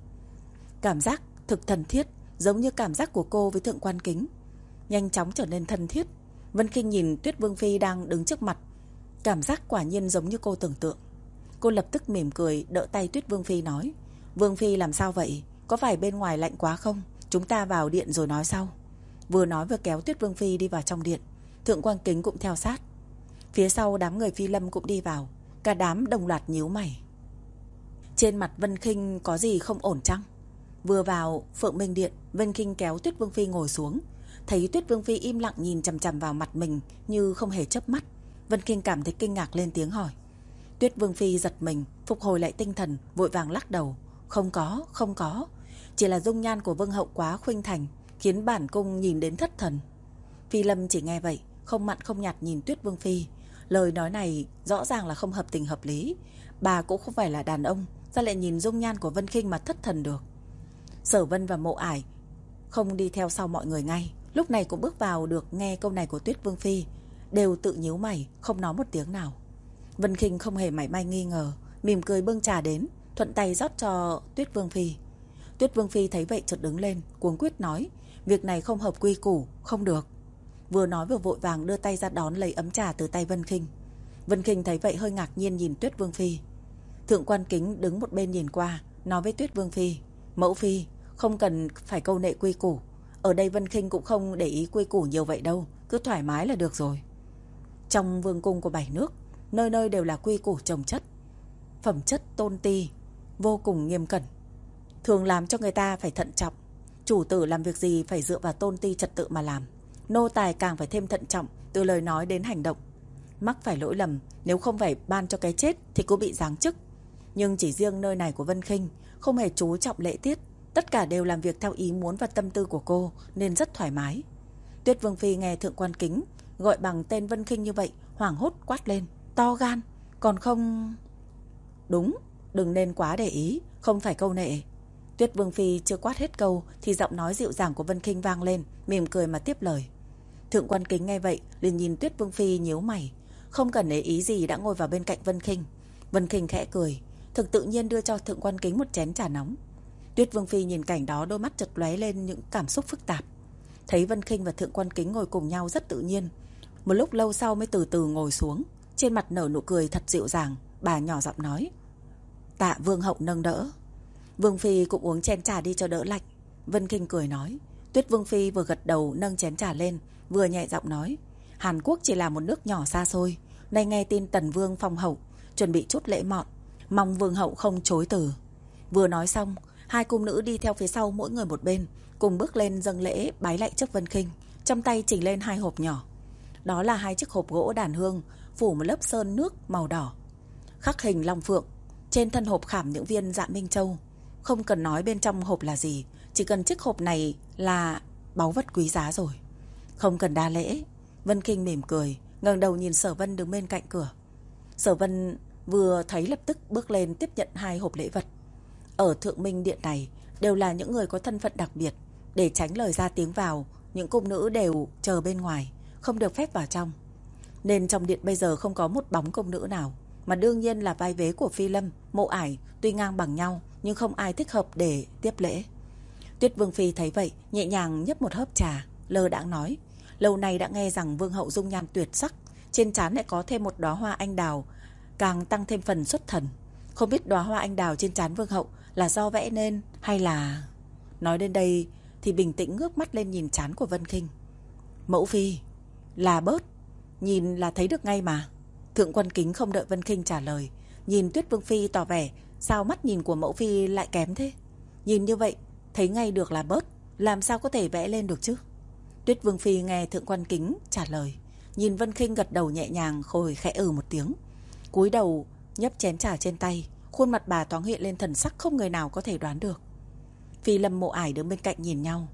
Cảm giác thực thân thiết, giống như cảm giác của cô với Thượng quan Kính, nhanh chóng trở nên thân thiết. Vân Khinh nhìn Tuyết Vương phi đang đứng trước mặt, cảm giác quả nhiên giống như cô tưởng tượng. Cô lập tức mỉm cười đỡ tay Tuyết Vương phi nói, Vương phi làm sao vậy, có phải bên ngoài lạnh quá không, chúng ta vào điện rồi nói sau. Vừa nói vừa kéo Tuyết Vương phi đi vào trong điện. Thượng quan Kính cũng theo sát. Phía sau đám người Phi Lâm cũng đi vào, cả đám đồng loạt nhíu mày. Trên mặt Vân Khinh có gì không ổn chăng? Vừa vào Phượng Minh điện, Vân Khinh kéo Tuyết Vương phi ngồi xuống, thấy Tuyết Vương phi im lặng nhìn chằm chằm vào mặt mình như không hề chớp mắt. Vân Khinh cảm thấy kinh ngạc lên tiếng hỏi. Tuyết Vương phi giật mình, phục hồi lại tinh thần, vội vàng lắc đầu, không có, không có, chỉ là dung nhan của vương hậu quá khuynh thành, khiến bản cung nhìn đến thất thần. Phi Lâm chỉ nghe vậy, không mặn không nhạt nhìn Tuyết Vương phi. Lời nói này rõ ràng là không hợp tình hợp lý, bà cũng không phải là đàn ông, sao lại nhìn dung nhan của Vân Khinh mà thất thần được. Sở Vân và Mộ Ải không đi theo sau mọi người ngay, lúc này cũng bước vào được nghe câu này của Tuyết Vương phi, đều tự nhíu mày, không nói một tiếng nào. Vân Khinh không hề mảy may nghi ngờ, mỉm cười bưng trà đến, thuận tay rót cho Tuyết Vương phi. Tuyết Vương phi thấy vậy chợt đứng lên, cuống quyết nói, việc này không hợp quy củ, không được. Vừa nói vừa vội vàng đưa tay ra đón lấy ấm trà từ tay Vân Khinh. Vân Khinh thấy vậy hơi ngạc nhiên nhìn Tuyết Vương phi. Thượng quan Kính đứng một bên nhìn qua, nói với Tuyết Vương phi, mẫu phi, không cần phải câu nệ quy củ, ở đây Vân Khinh cũng không để ý quy củ nhiều vậy đâu, cứ thoải mái là được rồi. Trong vương cung của bảy nước, nơi nơi đều là quy củ chồng chất, phẩm chất tôn ti, vô cùng nghiêm cẩn, thường làm cho người ta phải thận trọng. Chủ tử làm việc gì phải dựa vào tôn ti trật tự mà làm, nô tài càng phải thêm thận trọng, từ lời nói đến hành động. Mắc phải lỗi lầm, nếu không phải ban cho cái chết thì cũng bị giáng chức. Nhưng chỉ riêng nơi này của Vân Khinh không hề chú trọng lễ tiết, tất cả đều làm việc theo ý muốn và tâm tư của cô, nên rất thoải mái. Tuyết Vương phi nghe Thượng quan Kính gọi bằng tên Vân Khinh như vậy, hoảng hốt quát lên, to gan, còn không... Đúng, đừng nên quá để ý, không phải câu nệ. Tuyết Vương phi chưa quát hết câu thì giọng nói dịu dàng của Vân Khinh vang lên, mỉm cười mà tiếp lời. Thượng quan Kính nghe vậy liền nhìn Tuyết Vương phi nhíu mày, không cần để ý gì đã ngồi vào bên cạnh Vân Khinh. Vân Khinh khẽ cười, thực tự nhiên đưa cho Thượng quan Kính một chén trà nóng. Tuyết Vương phi nhìn cảnh đó, đôi mắt chợt lóe lên những cảm xúc phức tạp. Thấy Vân Khinh và Thượng quan Kính ngồi cùng nhau rất tự nhiên, một lúc lâu sau mới từ từ ngồi xuống, trên mặt nở nụ cười thật dịu dàng. Bà nhỏ giọng nói: Tạ vương hậu nâng đỡ. Vương phi cũng uống chén trà đi cho đỡ lạnh. Vân Kinh cười nói. Tuyết vương phi vừa gật đầu nâng chén trà lên, vừa nhẹ giọng nói: Hàn Quốc chỉ là một nước nhỏ xa xôi, nay nghe tin Tần vương phong hậu, chuẩn bị chút lễ mọn, mong vương hậu không chối từ. Vừa nói xong, hai cung nữ đi theo phía sau mỗi người một bên, cùng bước lên dâng lễ bái lạy trước Vân Kinh, trong tay chỉnh lên hai hộp nhỏ. Đó là hai chiếc hộp gỗ đàn hương phủ một lớp sơn nước màu đỏ, khắc hình long phượng. Trên thân hộp khảm những viên dạ minh châu. Không cần nói bên trong hộp là gì, chỉ cần chiếc hộp này là báu vật quý giá rồi. Không cần đa lễ. Vân Kinh mỉm cười, ngẩng đầu nhìn Sở Vân đứng bên cạnh cửa. Sở Vân vừa thấy lập tức bước lên tiếp nhận hai hộp lễ vật. Ở Thượng Minh Điện này đều là những người có thân phận đặc biệt, để tránh lời ra tiếng vào, những cung nữ đều chờ bên ngoài, không được phép vào trong. Nên trong điện bây giờ không có một bóng cung nữ nào, mà đương nhiên là vai vế của Phi Lâm, Mộ Ải tuy ngang bằng nhau, nhưng không ai thích hợp để tiếp lễ. Tuyết Vương phi thấy vậy, nhẹ nhàng nhấp một hớp trà, lơ đãng nói: Lâu nay đã nghe rằng vương hậu dung nhan tuyệt sắc, trên trán lại có thêm một đóa hoa anh đào, càng tăng thêm phần xuất thần. Không biết đóa hoa anh đào trên trán vương hậu là do vẽ nên hay là... Nói đến đây thì bình tĩnh ngước mắt lên nhìn trán của Vân Kinh. Mẫu phi, là bớt, nhìn là thấy được ngay mà. Thượng Quan Kính không đợi Vân Kinh trả lời, nhìn Tuyết Vương phi tỏ vẻ: Sao mắt nhìn của mẫu phi lại kém thế? Nhìn như vậy thấy ngay được là bớt, làm sao có thể vẽ lên được chứ? Tuyết Vương phi nghe Thượng Quan Kính trả lời, nhìn Vân Kinh gật đầu nhẹ nhàng, khôi khẽ ừ một tiếng, cúi đầu nhấp chén trà trên tay. Khuôn mặt bà thoáng hiện lên thần sắc không người nào có thể đoán được. Phi Lâm, Mộ Ải đứng bên cạnh nhìn nhau.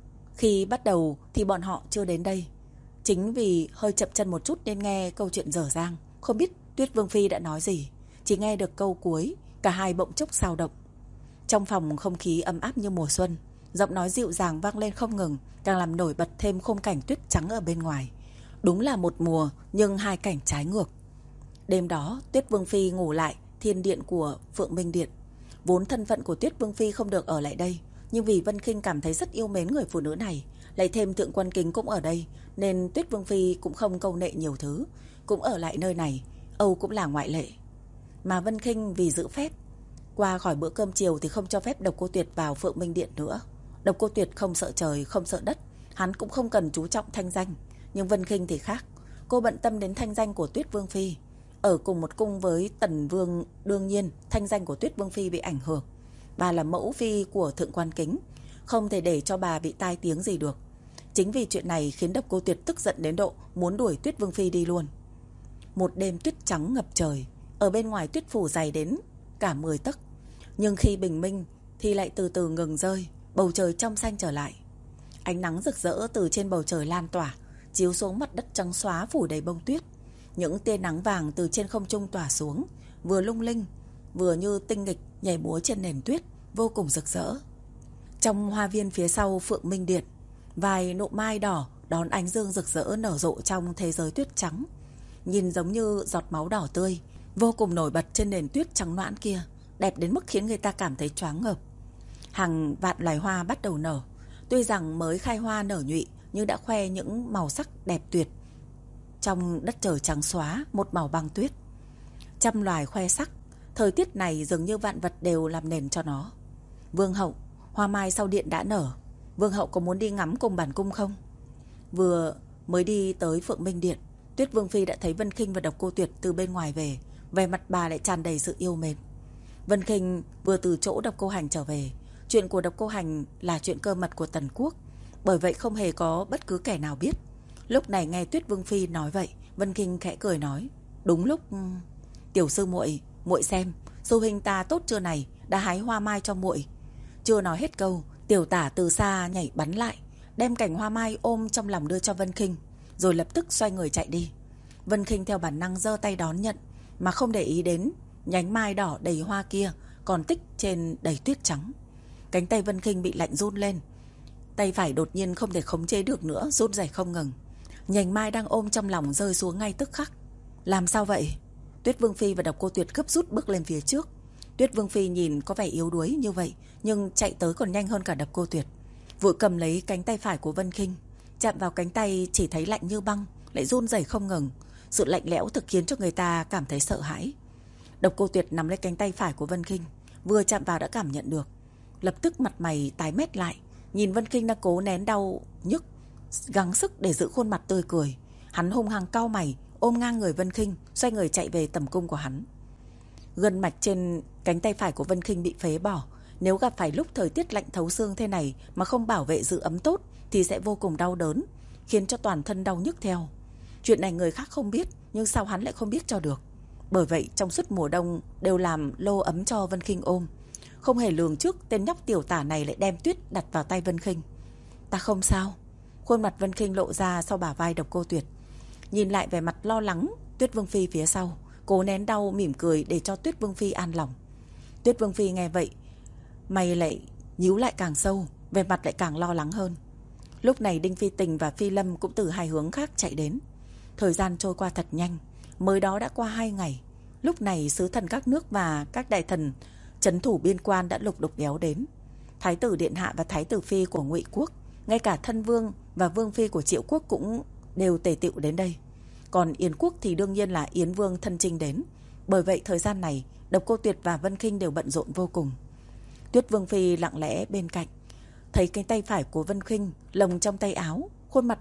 Khi bắt đầu thì bọn họ chưa đến đây, chính vì hơi chậm chân một chút nên nghe câu chuyện dở dang, không biết Tuyết Vương phi đã nói gì. Chỉ nghe được câu cuối, cả hai bỗng chốc xao động. Trong phòng không khí ấm áp như mùa xuân, giọng nói dịu dàng vang lên không ngừng, càng làm nổi bật thêm khung cảnh tuyết trắng ở bên ngoài. Đúng là một mùa nhưng hai cảnh trái ngược. Đêm đó Tuyết Vương phi ngủ lại thiên điện của Phượng Minh Điện. Vốn thân phận của Tuyết Vương phi không được ở lại đây, nhưng vì Vân Kinh cảm thấy rất yêu mến người phụ nữ này, lại thêm Thượng Quan Kính cũng ở đây, nên Tuyết Vương phi cũng không câu nệ nhiều thứ, cũng ở lại nơi này. Âu cũng là ngoại lệ. Mà Vân Kinh vì giữ phép, qua khỏi bữa cơm chiều thì không cho phép Độc Cô Tuyệt vào Phượng Minh Điện nữa. Độc Cô Tuyệt không sợ trời, không sợ đất, hắn cũng không cần chú trọng thanh danh. Nhưng Vân Kinh thì khác, cô bận tâm đến thanh danh của Tuyết Vương phi. Ở cùng một cung với Tần Vương, đương nhiên thanh danh của Tuyết Vương phi bị ảnh hưởng. Bà là mẫu phi của Thượng Quan Kính, không thể để cho bà bị tai tiếng gì được. Chính vì chuyện này khiến Độc Cô Tuyệt tức giận đến độ muốn đuổi Tuyết Vương phi đi luôn. Một đêm tuyết trắng ngập trời, ở bên ngoài tuyết phủ dày đến cả mười tấc. Nhưng khi bình minh thì lại từ từ ngừng rơi, bầu trời trong xanh trở lại. Ánh nắng rực rỡ từ trên bầu trời lan tỏa, chiếu xuống mặt đất trắng xóa phủ đầy bông tuyết. Những tia nắng vàng từ trên không trung tỏa xuống, vừa lung linh, vừa như tinh nghịch nhảy múa trên nền tuyết, vô cùng rực rỡ. Trong hoa viên phía sau Phượng Minh Điện, vài nụ mai đỏ đón ánh dương rực rỡ nở rộ trong thế giới tuyết trắng, nhìn giống như giọt máu đỏ tươi, vô cùng nổi bật trên nền tuyết trắng noãn kia, đẹp đến mức khiến người ta cảm thấy choáng ngợp. Hàng vạn loài hoa bắt đầu nở, tuy rằng mới khai hoa nở nhụy nhưng đã khoe những màu sắc đẹp tuyệt. Trong đất trời trắng xóa, một màu băng tuyết, trăm loài khoe sắc. Thời tiết này dường như vạn vật đều làm nền cho nó. Vương hậu, hoa mai sau điện đã nở, vương hậu có muốn đi ngắm cùng bản cung không? Vừa mới đi tới Phượng Minh Điện, Tuyết Vương phi đã thấy Vân Kinh và Độc Cô Tuyệt từ bên ngoài về, vẻ mặt bà lại tràn đầy sự yêu mến. Vân Kinh vừa từ chỗ Độc Cô Hành trở về. Chuyện của Độc Cô Hành là chuyện cơ mật của Tần Quốc, bởi vậy không hề có bất cứ kẻ nào biết. Lúc này nghe Tuyết Vương phi nói vậy, Vân Kinh khẽ cười nói: Đúng lúc. Tiểu sư muội, muội xem, sư huynh ta tốt chưa này, đã hái hoa mai cho muội. Chưa nói hết câu, tiểu tả từ xa nhảy bắn lại, đem cành hoa mai ôm trong lòng đưa cho Vân Kinh, rồi lập tức xoay người chạy đi. Vân Kinh theo bản năng giơ tay đón nhận, mà không để ý đến nhánh mai đỏ đầy hoa kia còn tích trên đầy tuyết trắng. Cánh tay Vân Kinh bị lạnh run lên, tay phải đột nhiên không thể khống chế được nữa, run rẩy không ngừng. Nhành mai đang ôm trong lòng rơi xuống ngay tức khắc. Làm sao vậy? Tuyết Vương phi và Độc Cô Tuyệt gấp rút bước lên phía trước. Tuyết Vương phi nhìn có vẻ yếu đuối như vậy, nhưng chạy tới còn nhanh hơn cả Độc Cô Tuyệt, vội cầm lấy cánh tay phải của Vân Kinh. Chạm vào cánh tay chỉ thấy lạnh như băng, lại run rẩy không ngừng. Sự lạnh lẽo thực khiến cho người ta cảm thấy sợ hãi. Độc Cô Tuyệt nắm lấy cánh tay phải của Vân Khinh, vừa chạm vào đã cảm nhận được. Lập tức mặt mày tái mét lại, nhìn Vân Khinh đang cố nén đau nhức, gắng sức để giữ khuôn mặt tươi cười. Hắn hung hăng cau mày, ôm ngang người Vân Khinh, xoay người chạy về tầm cung của hắn. Gân mạch trên cánh tay phải của Vân Khinh bị phế bỏ. Nếu gặp phải lúc thời tiết lạnh thấu xương thế này mà không bảo vệ giữ ấm tốt thì sẽ vô cùng đau đớn, khiến cho toàn thân đau nhức theo. Chuyện này người khác không biết, nhưng sao hắn lại không biết cho được. Bởi vậy trong suốt mùa đông đều làm lô ấm cho Vân Khinh ôm. Không hề lường trước tên nhóc tiểu tả này lại đem tuyết đặt vào tay Vân Khinh. Ta không sao. Khuôn mặt Vân Khinh lộ ra sau bả vai Độc Cô Tuyệt. Nhìn lại vẻ mặt lo lắng Tuyết Vương Phi phía sau, cố nén đau mỉm cười để cho Tuyết Vương Phi an lòng. Tuyết Vương Phi nghe vậy, mày lại nhíu lại càng sâu, vẻ mặt lại càng lo lắng hơn. Lúc này Đinh Phi Tình và Phi Lâm cũng từ hai hướng khác chạy đến. Thời gian trôi qua thật nhanh, mới đó đã qua hai ngày. Lúc này sứ thần các nước và các đại thần trấn thủ biên quan đã lục đục kéo đến. Thái tử điện hạ và thái tử phi của Ngụy quốc, ngay cả thân vương và vương phi của Triệu quốc cũng đều tề tựu đến đây. Còn Yến quốc thì đương nhiên là Yến vương thân chinh đến. Bởi vậy thời gian này Độc Cô Tuyệt và Vân Khinh đều bận rộn vô cùng. Tuyết Vương Phi lặng lẽ bên cạnh, thấy cái tay phải của Vân Khinh lồng trong tay áo, khuôn mặt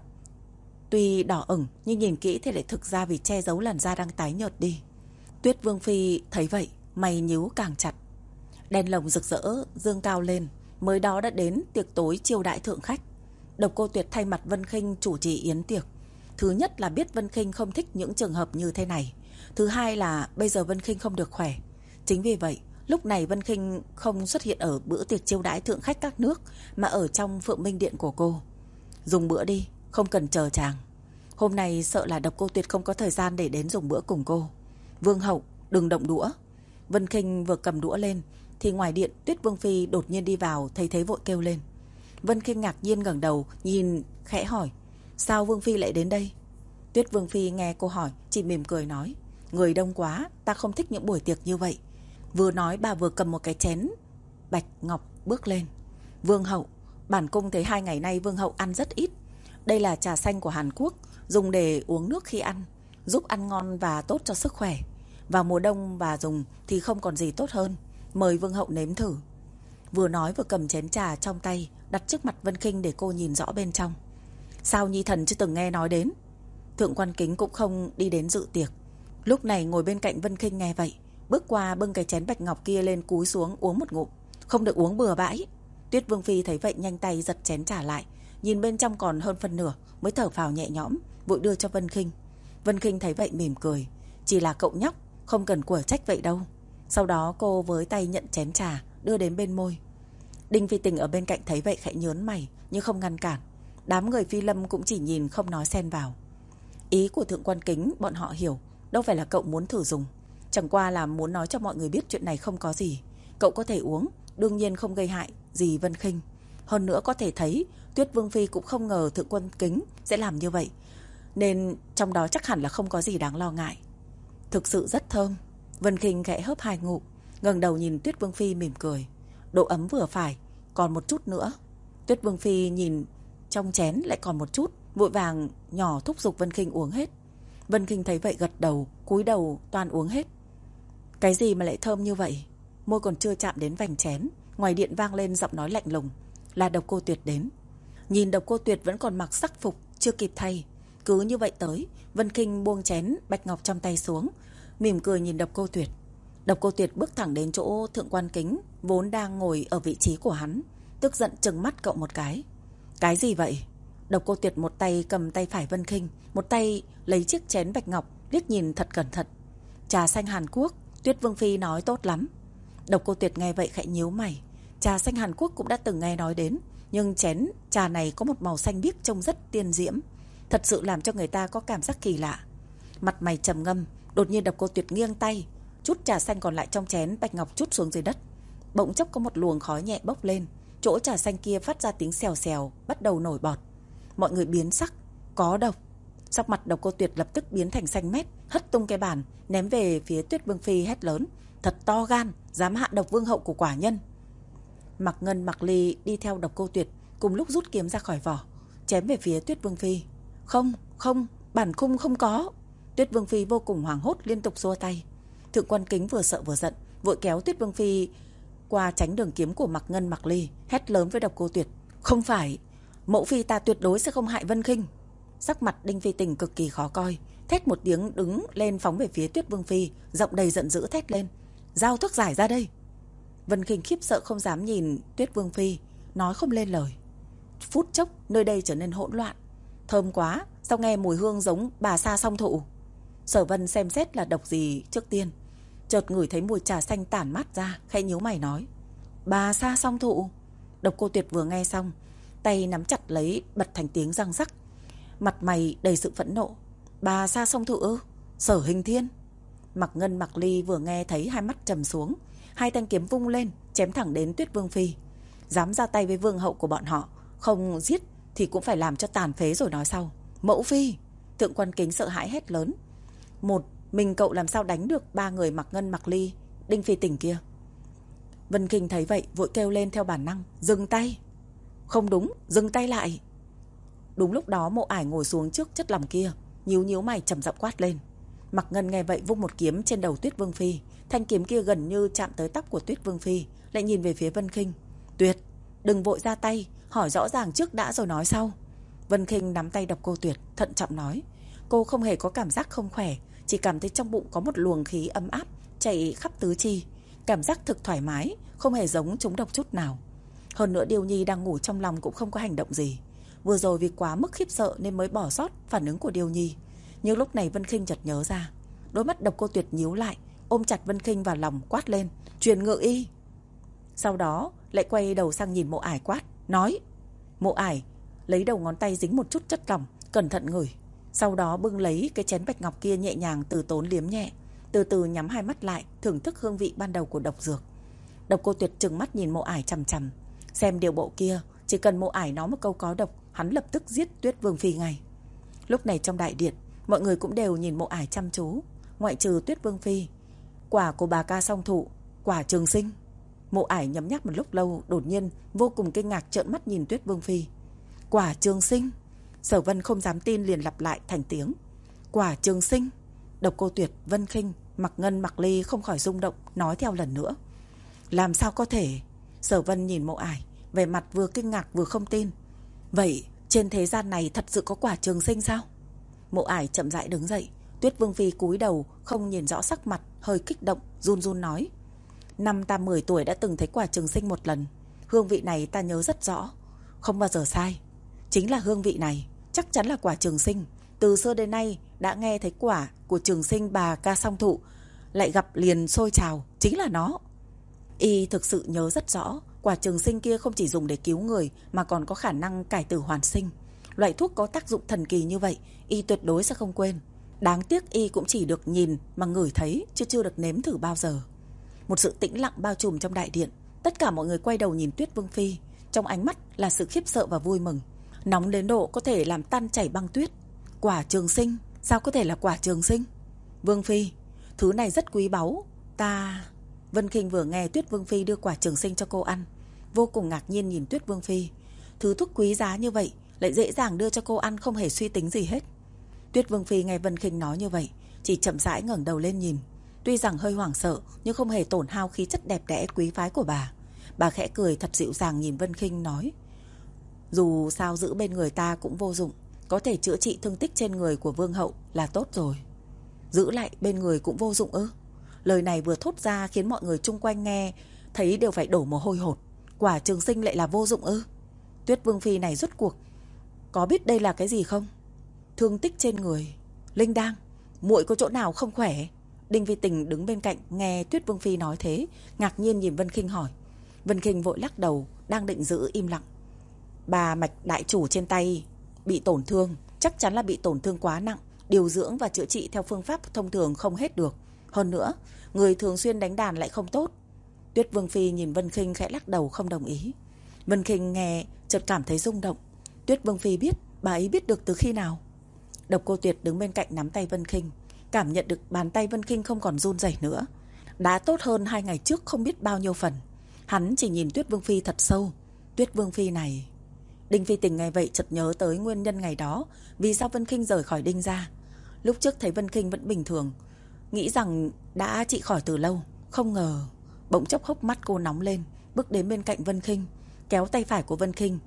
tuy đỏ ửng nhưng nhìn kỹ thì lại thực ra vì che giấu làn da đang tái nhợt đi. Tuyết Vương Phi thấy vậy, mày nhíu càng chặt. Đèn lồng rực rỡ dương cao lên, mới đó đã đến tiệc tối chiêu đãi thượng khách. Độc Cô Tuyệt thay mặt Vân Khinh chủ trì yến tiệc. Thứ nhất là biết Vân Khinh không thích những trường hợp như thế này. Thứ hai là bây giờ Vân Khinh không được khỏe. Chính vì vậy, lúc này Vân Khinh không xuất hiện ở bữa tiệc chiêu đãi thượng khách các nước, mà ở trong Phượng Minh Điện của cô. Dùng bữa đi, không cần chờ chàng. Hôm nay sợ là Độc Cô Tuyệt không có thời gian để đến dùng bữa cùng cô. Vương hậu, đừng động đũa. Vân Khinh vừa cầm đũa lên thì ngoài điện Tuyết Vương Phi đột nhiên đi vào, thấy thế vội kêu lên. Vân Khinh ngạc nhiên ngẩng đầu nhìn, khẽ hỏi: sao Vương Phi lại đến đây? Tuyết Vương Phi nghe cô hỏi chỉ mỉm cười nói: người đông quá, ta không thích những buổi tiệc như vậy. Vừa nói bà vừa cầm một cái chén bạch ngọc bước lên. Vương hậu, bản cung thấy hai ngày nay Vương hậu ăn rất ít. Đây là trà xanh của Hàn Quốc, dùng để uống nước khi ăn, giúp ăn ngon và tốt cho sức khỏe. Vào mùa đông và dùng thì không còn gì tốt hơn. Mời Vương hậu nếm thử. Vừa nói vừa cầm chén trà trong tay đặt trước mặt Vân Khinh để cô nhìn rõ bên trong. Sao nhi thần chưa từng nghe nói đến? Thượng quan Kính cũng không đi đến dự tiệc. Lúc này ngồi bên cạnh Vân Khinh nghe vậy, bước qua bưng cái chén bạch ngọc kia lên, cúi xuống uống một ngụm. Không được uống bừa bãi. Tuyết Vương Phi thấy vậy nhanh tay giật chén trà lại, nhìn bên trong còn hơn phân nửa mới thở phào nhẹ nhõm, vội đưa cho Vân Khinh. Vân Khinh thấy vậy mỉm cười, chỉ là cậu nhóc, không cần của trách vậy đâu. Sau đó cô với tay nhận chén trà đưa đến bên môi. Đinh Phi Tình ở bên cạnh thấy vậy khẽ nhớn mày nhưng không ngăn cản. Đám người Phi Lâm cũng chỉ nhìn không nói xen vào. Ý của Thượng quan Kính bọn họ hiểu, đâu phải là cậu muốn thử dùng, chẳng qua là muốn nói cho mọi người biết chuyện này không có gì. Cậu có thể uống, đương nhiên không gây hại gì Vân Khinh. Hơn nữa có thể thấy Tuyết Vương Phi cũng không ngờ Thượng quan Kính sẽ làm như vậy, nên trong đó chắc hẳn là không có gì đáng lo ngại. Thực sự rất thơm. Vân Khinh khẽ hớp hai ngụm, ngẩng đầu nhìn Tuyết Vương Phi mỉm cười. Độ ấm vừa phải, còn một chút nữa. Tuyết Vương Phi nhìn trong chén lại còn một chút, vội vàng nhỏ thúc giục Vân Khinh uống hết. Vân Khinh thấy vậy gật đầu, cúi đầu toàn uống hết. Cái gì mà lại thơm như vậy? Môi còn chưa chạm đến vành chén, ngoài điện vang lên giọng nói lạnh lùng, là Độc Cô Tuyệt đến. Nhìn Độc Cô Tuyệt vẫn còn mặc sắc phục, chưa kịp thay. Cứ như vậy tới, Vân Khinh buông chén bạch ngọc trong tay xuống, mỉm cười nhìn Độc Cô Tuyệt. Độc Cô Tuyệt bước thẳng đến chỗ Thượng quan Kính vốn đang ngồi ở vị trí của hắn, tức giận trừng mắt cậu một cái. Cái gì vậy? Độc Cô Tuyệt một tay cầm tay phải Vân Khinh, một tay lấy chiếc chén bạch ngọc, liếc nhìn thật cẩn thận. Trà xanh Hàn Quốc, Tuyết Vương Phi nói tốt lắm. Độc Cô Tuyệt nghe vậy khẽ nhíu mày. Trà xanh Hàn Quốc cũng đã từng nghe nói đến, nhưng chén trà này có một màu xanh biếc trông rất tiên diễm, thật sự làm cho người ta có cảm giác kỳ lạ. Mặt mày trầm ngâm, đột nhiên Độc Cô Tuyệt nghiêng tay, chút trà xanh còn lại trong chén bạch ngọc chút xuống dưới đất. Bỗng chốc có một luồng khói nhẹ bốc lên, chỗ trà xanh kia phát ra tiếng xèo xèo, bắt đầu nổi bọt. Mọi người biến sắc, có độc. Sắc mặt Độc Cô Tuyệt lập tức biến thành xanh mét, hất tung cái bàn, ném về phía Tuyết Vương Phi hét lớn, thật to gan, dám hạ độc vương hậu của quả nhân. Mặc Ngân, Mặc Ly đi theo Độc Cô Tuyệt, cùng lúc rút kiếm ra khỏi vỏ, chém về phía Tuyết Vương Phi. Không, không, bản cung không có. Tuyết Vương Phi vô cùng hoảng hốt, liên tục xua tay. Thượng quan Kính vừa sợ vừa giận, vội kéo Tuyết Vương Phi qua tránh đường kiếm của Mạc Ngân Mạc Ly, hét lớn với Độc Cô Tuyệt: "Không phải, mẫu phi ta tuyệt đối sẽ không hại Vân Khinh." Sắc mặt Đinh Phi Tình cực kỳ khó coi, thét một tiếng đứng lên phóng về phía Tuyết Vương Phi, giọng đầy giận dữ thét lên: "Giao thuốc giải ra đây!" Vân Khinh khiếp sợ không dám nhìn Tuyết Vương Phi, nói không lên lời. Phút chốc nơi đây trở nên hỗn loạn. Thơm quá, sao nghe mùi hương giống bà sa song thụ. Sở Vân xem xét là độc gì trước tiên, chợt ngửi thấy mùi trà xanh tản mát ra, khẽ nhíu mày nói: "Bà sa song thụ." Độc Cô Tuyệt vừa nghe xong, tay nắm chặt lấy bật thành tiếng răng rắc, mặt mày đầy sự phẫn nộ. "Bà sa song thụ ư? Sở Hình Thiên?" Mạc Ngân Mạc Ly vừa nghe thấy hai mắt trầm xuống, hai thanh kiếm vung lên chém thẳng đến Tuyết Vương Phi. Dám ra tay với vương hậu của bọn họ, không giết thì cũng phải làm cho tàn phế rồi nói sau. "Mẫu phi!" Thượng quan Kính sợ hãi hét lớn. Một mình cậu làm sao đánh được ba người Mạc Ngân Mạc Ly, Đinh Phi Tình kia? Vân Khinh thấy vậy vội kêu lên theo bản năng: "Dừng tay!" "Không đúng, dừng tay lại!" Đúng lúc đó Mộ Ải ngồi xuống trước chất lỏng kia, nhíu nhíu mày trầm giọng quát lên. Mạc Ngân nghe vậy vung một kiếm trên đầu Tuyết Vương Phi, thanh kiếm kia gần như chạm tới tóc của Tuyết Vương Phi, lại nhìn về phía Vân Khinh: "Tuyệt, đừng vội ra tay, hỏi rõ ràng trước đã rồi nói sau." Vân Khinh nắm tay Độc Cô Tuyệt, thận trọng nói. Cô không hề có cảm giác không khỏe, chỉ cảm thấy trong bụng có một luồng khí ấm áp chạy khắp tứ chi, cảm giác thực thoải mái, không hề giống trúng độc chút nào. Hơn nữa Điêu Nhi đang ngủ trong lòng cũng không có hành động gì. Vừa rồi vì quá mức khiếp sợ nên mới bỏ sót phản ứng của Điêu Nhi. Nhưng lúc này Vân Khinh chợt nhớ ra, đôi mắt Độc Cô Tuyệt nhíu lại, ôm chặt Vân Khinh vào lòng quát lên: "Truyền ngự y!" Sau đó lại quay đầu sang nhìn Mộ Ải quát, nói. Mộ Ải lấy đầu ngón tay dính một chút chất lỏng, cẩn thận ngửi, sau đó bưng lấy cái chén bạch ngọc kia nhẹ nhàng từ tốn liếm nhẹ, từ từ nhắm hai mắt lại, thưởng thức hương vị ban đầu của độc dược. Độc Cô Tuyệt trừng mắt nhìn Mộ Ải chằm chằm, xem điều bộ kia, chỉ cần Mộ Ải nói một câu có độc, hắn lập tức giết Tuyết Vương Phi ngay. Lúc này trong đại điện, mọi người cũng đều nhìn Mộ Ải chăm chú, ngoại trừ Tuyết Vương Phi. Quả của bà ca song thụ, quả trường sinh. Mộ Ải nhấm nháp một lúc lâu, đột nhiên vô cùng kinh ngạc trợn mắt nhìn Tuyết Vương Phi. Quả trường sinh. Sở Vân không dám tin liền lặp lại thành tiếng. Quả trường sinh. Độc Cô Tuyệt, Vân Khinh, Mạc Ngân Mạc Ly không khỏi rung động, nói theo lần nữa. Làm sao có thể? Sở Vân nhìn Mộ Ải, vẻ mặt vừa kinh ngạc vừa không tin. Vậy trên thế gian này thật sự có quả trường sinh sao? Mộ Ải chậm rãi đứng dậy. Tuyết Vương Phi cúi đầu không nhìn rõ sắc mặt, hơi kích động, run run nói. Năm ta mười tuổi đã từng thấy quả trường sinh một lần. Hương vị này ta nhớ rất rõ, không bao giờ sai. Chính là hương vị này, chắc chắn là quả trường sinh. Từ xưa đến nay đã nghe thấy quả của trường sinh bà ca song thụ, lại gặp liền sôi trào, chính là nó. Y thực sự nhớ rất rõ, quả trường sinh kia không chỉ dùng để cứu người mà còn có khả năng cải tử hoàn sinh. Loại thuốc có tác dụng thần kỳ như vậy, Y tuyệt đối sẽ không quên. Đáng tiếc Y cũng chỉ được nhìn mà ngửi thấy, chứ chưa được nếm thử bao giờ. Một sự tĩnh lặng bao trùm trong đại điện. Tất cả mọi người quay đầu nhìn Tuyết Vương Phi, trong ánh mắt là sự khiếp sợ và vui mừng, nóng đến độ có thể làm tan chảy băng tuyết. Quả trường sinh, sao có thể là quả trường sinh? Vương Phi, thứ này rất quý báu. Ta... Vân Khinh vừa nghe Tuyết Vương Phi đưa quả trường sinh cho cô ăn, vô cùng ngạc nhiên nhìn Tuyết Vương Phi. Thứ thuốc quý giá như vậy lại dễ dàng đưa cho cô ăn, không hề suy tính gì hết. Tuyết Vương Phi nghe Vân Khinh nói như vậy, chỉ chậm rãi ngẩng đầu lên nhìn. Tuy rằng hơi hoảng sợ nhưng không hề tổn hao khí chất đẹp đẽ quý phái của bà. Bà khẽ cười thật dịu dàng nhìn Vân Khinh nói. Dù sao giữ bên người ta cũng vô dụng, có thể chữa trị thương tích trên người của vương hậu là tốt rồi. Giữ lại bên người cũng vô dụng ư? Lời này vừa thốt ra khiến mọi người chung quanh nghe thấy đều phải đổ mồ hôi hột. Quả trường sinh lại là vô dụng ư? Tuyết Vương Phi này rốt cuộc có biết đây là cái gì không? Thương tích trên người, linh đang, muội có chỗ nào không khỏe? Đinh Phi Tình đứng bên cạnh nghe Tuyết Vương Phi nói thế, ngạc nhiên nhìn Vân Khinh hỏi. Vân Khinh vội lắc đầu, đang định giữ im lặng. Bà mạch đại chủ trên tay bị tổn thương, chắc chắn là bị tổn thương quá nặng, điều dưỡng và chữa trị theo phương pháp thông thường không hết được. Hơn nữa, người thường xuyên đánh đàn lại không tốt. Tuyết Vương Phi nhìn Vân Khinh khẽ lắc đầu không đồng ý. Vân Khinh nghe chợt cảm thấy rung động. Tuyết Vương Phi biết, bà ấy biết được từ khi nào? Độc Cô Tuyệt đứng bên cạnh nắm tay Vân Khinh, cảm nhận được bàn tay Vân Khinh không còn run rẩy nữa. Đã tốt hơn hai ngày trước không biết bao nhiêu phần. Hắn chỉ nhìn Tuyết Vương Phi thật sâu. Tuyết Vương Phi này... Đinh Phi Tình nghe vậy chợt nhớ tới nguyên nhân ngày đó, vì sao Vân Khinh rời khỏi Đinh gia. Lúc trước thấy Vân Khinh vẫn bình thường, nghĩ rằng đã trị khỏi từ lâu. Không ngờ bỗng chốc hốc mắt cô nóng lên, bước đến bên cạnh Vân Khinh, kéo tay phải của Vân Khinh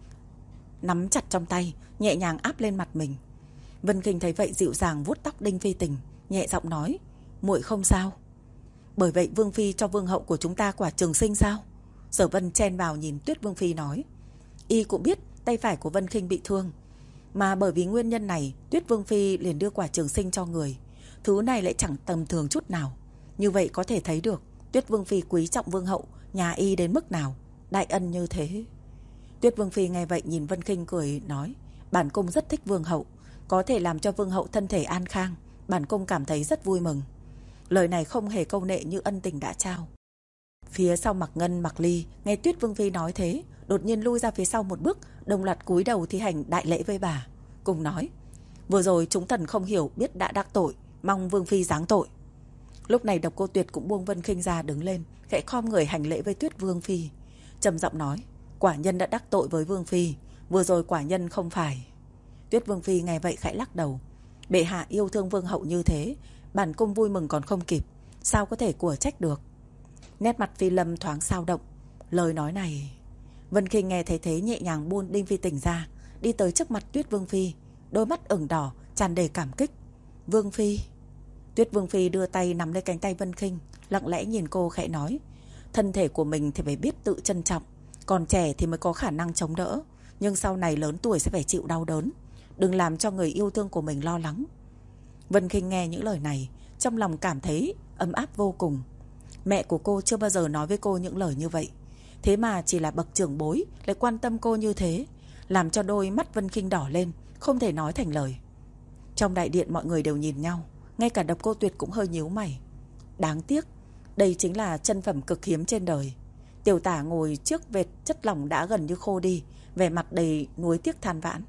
nắm chặt trong tay, nhẹ nhàng áp lên mặt mình. Vân Khinh thấy vậy dịu dàng vuốt tóc Đinh Phi Tình, nhẹ giọng nói: "Muội không sao." "Bởi vậy Vương phi cho vương hậu của chúng ta quả trường sinh sao?" Sở Vân chen vào nhìn Tuyết Vương phi nói. Y cũng biết tay phải của Vân Khinh bị thương, mà bởi vì nguyên nhân này Tuyết Vương phi liền đưa quả trường sinh cho người. Thứ này lại chẳng tầm thường chút nào. Như vậy có thể thấy được Tuyết Vương phi quý trọng vương hậu nhà Y đến mức nào, đại ân như thế. Tuyết Vương phi nghe vậy nhìn Vân Khinh cười nói: "Bản cung rất thích vương hậu, có thể làm cho vương hậu thân thể an khang, bản cung cảm thấy rất vui mừng." Lời này không hề câu nệ như ân tình đã trao. Phía sau Mạc Ngân, Mạc Ly nghe Tuyết Vương phi nói thế, đột nhiên lui ra phía sau một bước, đồng loạt cúi đầu thi hành đại lễ với bà, cùng nói: "Vừa rồi chúng thần không hiểu biết đã đắc tội, mong Vương phi giáng tội." Lúc này Độc Cô Tuyệt cũng buông Vân Khinh ra đứng lên, khẽ khom người hành lễ với Tuyết Vương phi, trầm giọng nói: "Quả nhân đã đắc tội với Vương phi, vừa rồi quả nhân không phải." Tuyết Vương phi nghe vậy khẽ lắc đầu: "Bệ hạ yêu thương vương hậu như thế, bản cung vui mừng còn không kịp, sao có thể của trách được." Nét mặt Phi Lâm thoáng xao động. Lời nói này, Vân Khinh nghe thấy thế nhẹ nhàng buông Đinh Phi Tình ra, đi tới trước mặt Tuyết Vương phi, đôi mắt ửng đỏ tràn đầy cảm kích. "Vương phi." Tuyết Vương phi đưa tay nắm lấy cánh tay Vân Khinh, lặng lẽ nhìn cô khẽ nói: "Thân thể của mình thì phải biết tự trân trọng, còn trẻ thì mới có khả năng chống đỡ, nhưng sau này lớn tuổi sẽ phải chịu đau đớn, đừng làm cho người yêu thương của mình lo lắng." Vân Khinh nghe những lời này, trong lòng cảm thấy ấm áp vô cùng. Mẹ của cô chưa bao giờ nói với cô những lời như vậy, thế mà chỉ là bậc trưởng bối lại quan tâm cô như thế, làm cho đôi mắt Vân Khinh đỏ lên, không thể nói thành lời. Trong đại điện mọi người đều nhìn nhau, ngay cả Độc Cô Tuyệt cũng hơi nhíu mày. Đáng tiếc, đây chính là chân phẩm cực hiếm trên đời. Tiểu tả ngồi trước vệt chất lỏng đã gần như khô đi, vẻ mặt đầy nuối tiếc than vãn.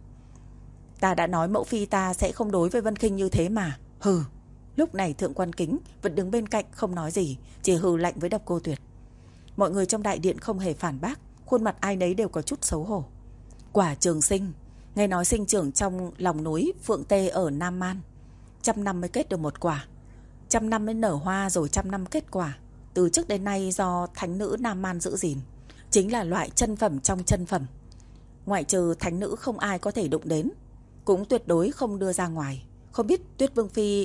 "Ta đã nói mẫu phi ta sẽ không đối với Vân Khinh như thế mà." "Hừ." Lúc này Thượng Quan Kính vẫn đứng bên cạnh không nói gì, chỉ hừ lạnh với Độc Cô Tuyệt. Mọi người trong đại điện không hề phản bác, khuôn mặt ai nấy đều có chút xấu hổ. Quả trường sinh, nghe nói sinh trưởng trong lòng núi Phượng Tê ở Nam Man, trăm năm mới kết được một quả, trăm năm mới nở hoa, rồi trăm năm kết quả. Từ trước đến nay do thánh nữ Nam Man giữ gìn, chính là loại chân phẩm trong chân phẩm. Ngoại trừ thánh nữ không ai có thể đụng đến, cũng tuyệt đối không đưa ra ngoài. Không biết Tuyết Vương phi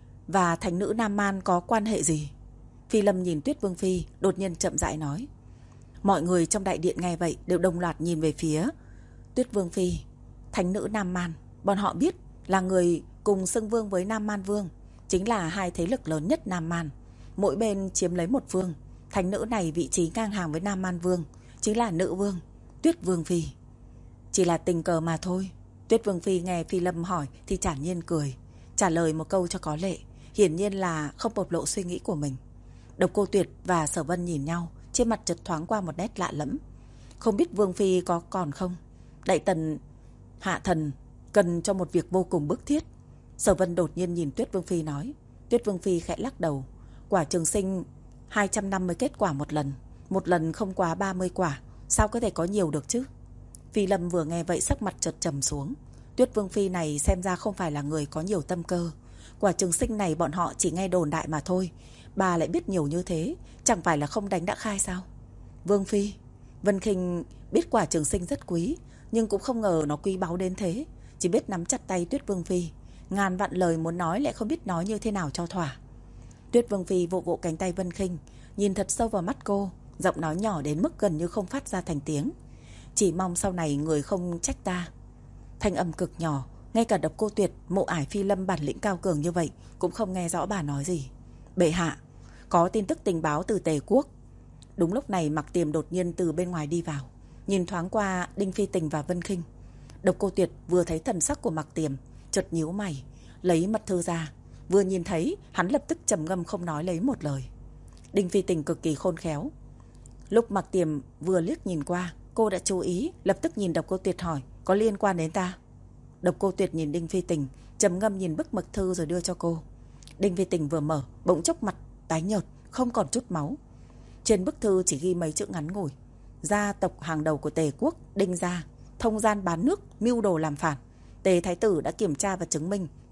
và thánh nữ Nam Man có quan hệ gì? Phi Lâm nhìn Tuyết Vương phi, đột nhiên chậm rãi nói. Mọi người trong đại điện nghe vậy đều đồng loạt nhìn về phía Tuyết Vương phi. Thánh nữ Nam Man, bọn họ biết là người cùng xưng vương với Nam Man Vương, chính là hai thế lực lớn nhất Nam Man, mỗi bên chiếm lấy một vương. Thánh nữ này vị trí ngang hàng với Nam Man Vương, chính là nữ vương Tuyết Vương phi. Chỉ là tình cờ mà thôi. Tuyết Vương phi nghe Phi Lâm hỏi thì thản nhiên cười, trả lời một câu cho có lệ, hiển nhiên là không bộc lộ suy nghĩ của mình. Độc Cô Tuyệt và Sở Vân nhìn nhau, trên mặt chợt thoáng qua một nét lạ lẫm. Không biết Vương phi có còn không? Đại tần hạ thần cần cho một việc vô cùng bức thiết. Sở Vân đột nhiên nhìn Tuyết Vương phi nói. Tuyết Vương phi khẽ lắc đầu. Quả trường sinh hai trăm năm mới kết quả một lần, một lần không quá ba mươi quả, sao có thể có nhiều được chứ? Phi Lâm vừa nghe vậy sắc mặt chợt trầm xuống. Tuyết Vương phi này xem ra không phải là người có nhiều tâm cơ. Quả trường sinh này bọn họ chỉ nghe đồn đại mà thôi, bà lại biết nhiều như thế, chẳng phải là không đánh đã khai sao? Vương phi, Vân Khinh biết quả trường sinh rất quý, nhưng cũng không ngờ nó quý báu đến thế, chỉ biết nắm chặt tay Tuyết Vương phi, ngàn vạn lời muốn nói lại không biết nói như thế nào cho thỏa. Tuyết Vương phi vỗ vỗ cánh tay Vân Khinh, nhìn thật sâu vào mắt cô, giọng nói nhỏ đến mức gần như không phát ra thành tiếng. Chỉ mong sau này người không trách ta. Thanh âm cực nhỏ, ngay cả Độc Cô Tuyệt, Mộ Ải, Phi Lâm bản lĩnh cao cường như vậy cũng không nghe rõ bà nói gì. Bệ hạ, có tin tức tình báo từ Tề quốc. Đúng lúc này Mặc Tiềm đột nhiên từ bên ngoài đi vào, nhìn thoáng qua Đinh Phi Tình và Vân Khinh. Độc Cô Tuyệt vừa thấy thần sắc của Mặc Tiềm, chợt nhíu mày, lấy mật thư ra, vừa nhìn thấy hắn lập tức trầm ngâm không nói lấy một lời. Đinh Phi Tình cực kỳ khôn khéo, lúc Mặc Tiềm vừa liếc nhìn qua, cô đã chú ý, lập tức nhìn Độc Cô Tuyệt hỏi, có liên quan đến ta? Độc Cô Tuyệt nhìn Đinh Phi Tình, trầm ngâm nhìn bức mật thư rồi đưa cho cô. Đinh Phi Tình vừa mở, bỗng chốc mặt tái nhợt, không còn chút máu. Trên bức thư chỉ ghi mấy chữ ngắn ngủi: gia tộc hàng đầu của Tề quốc, Đinh gia, thông gian bán nước, mưu đồ làm phản. Tề thái tử đã kiểm tra và chứng minh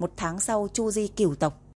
Một tháng sau Chu Di cửu tộc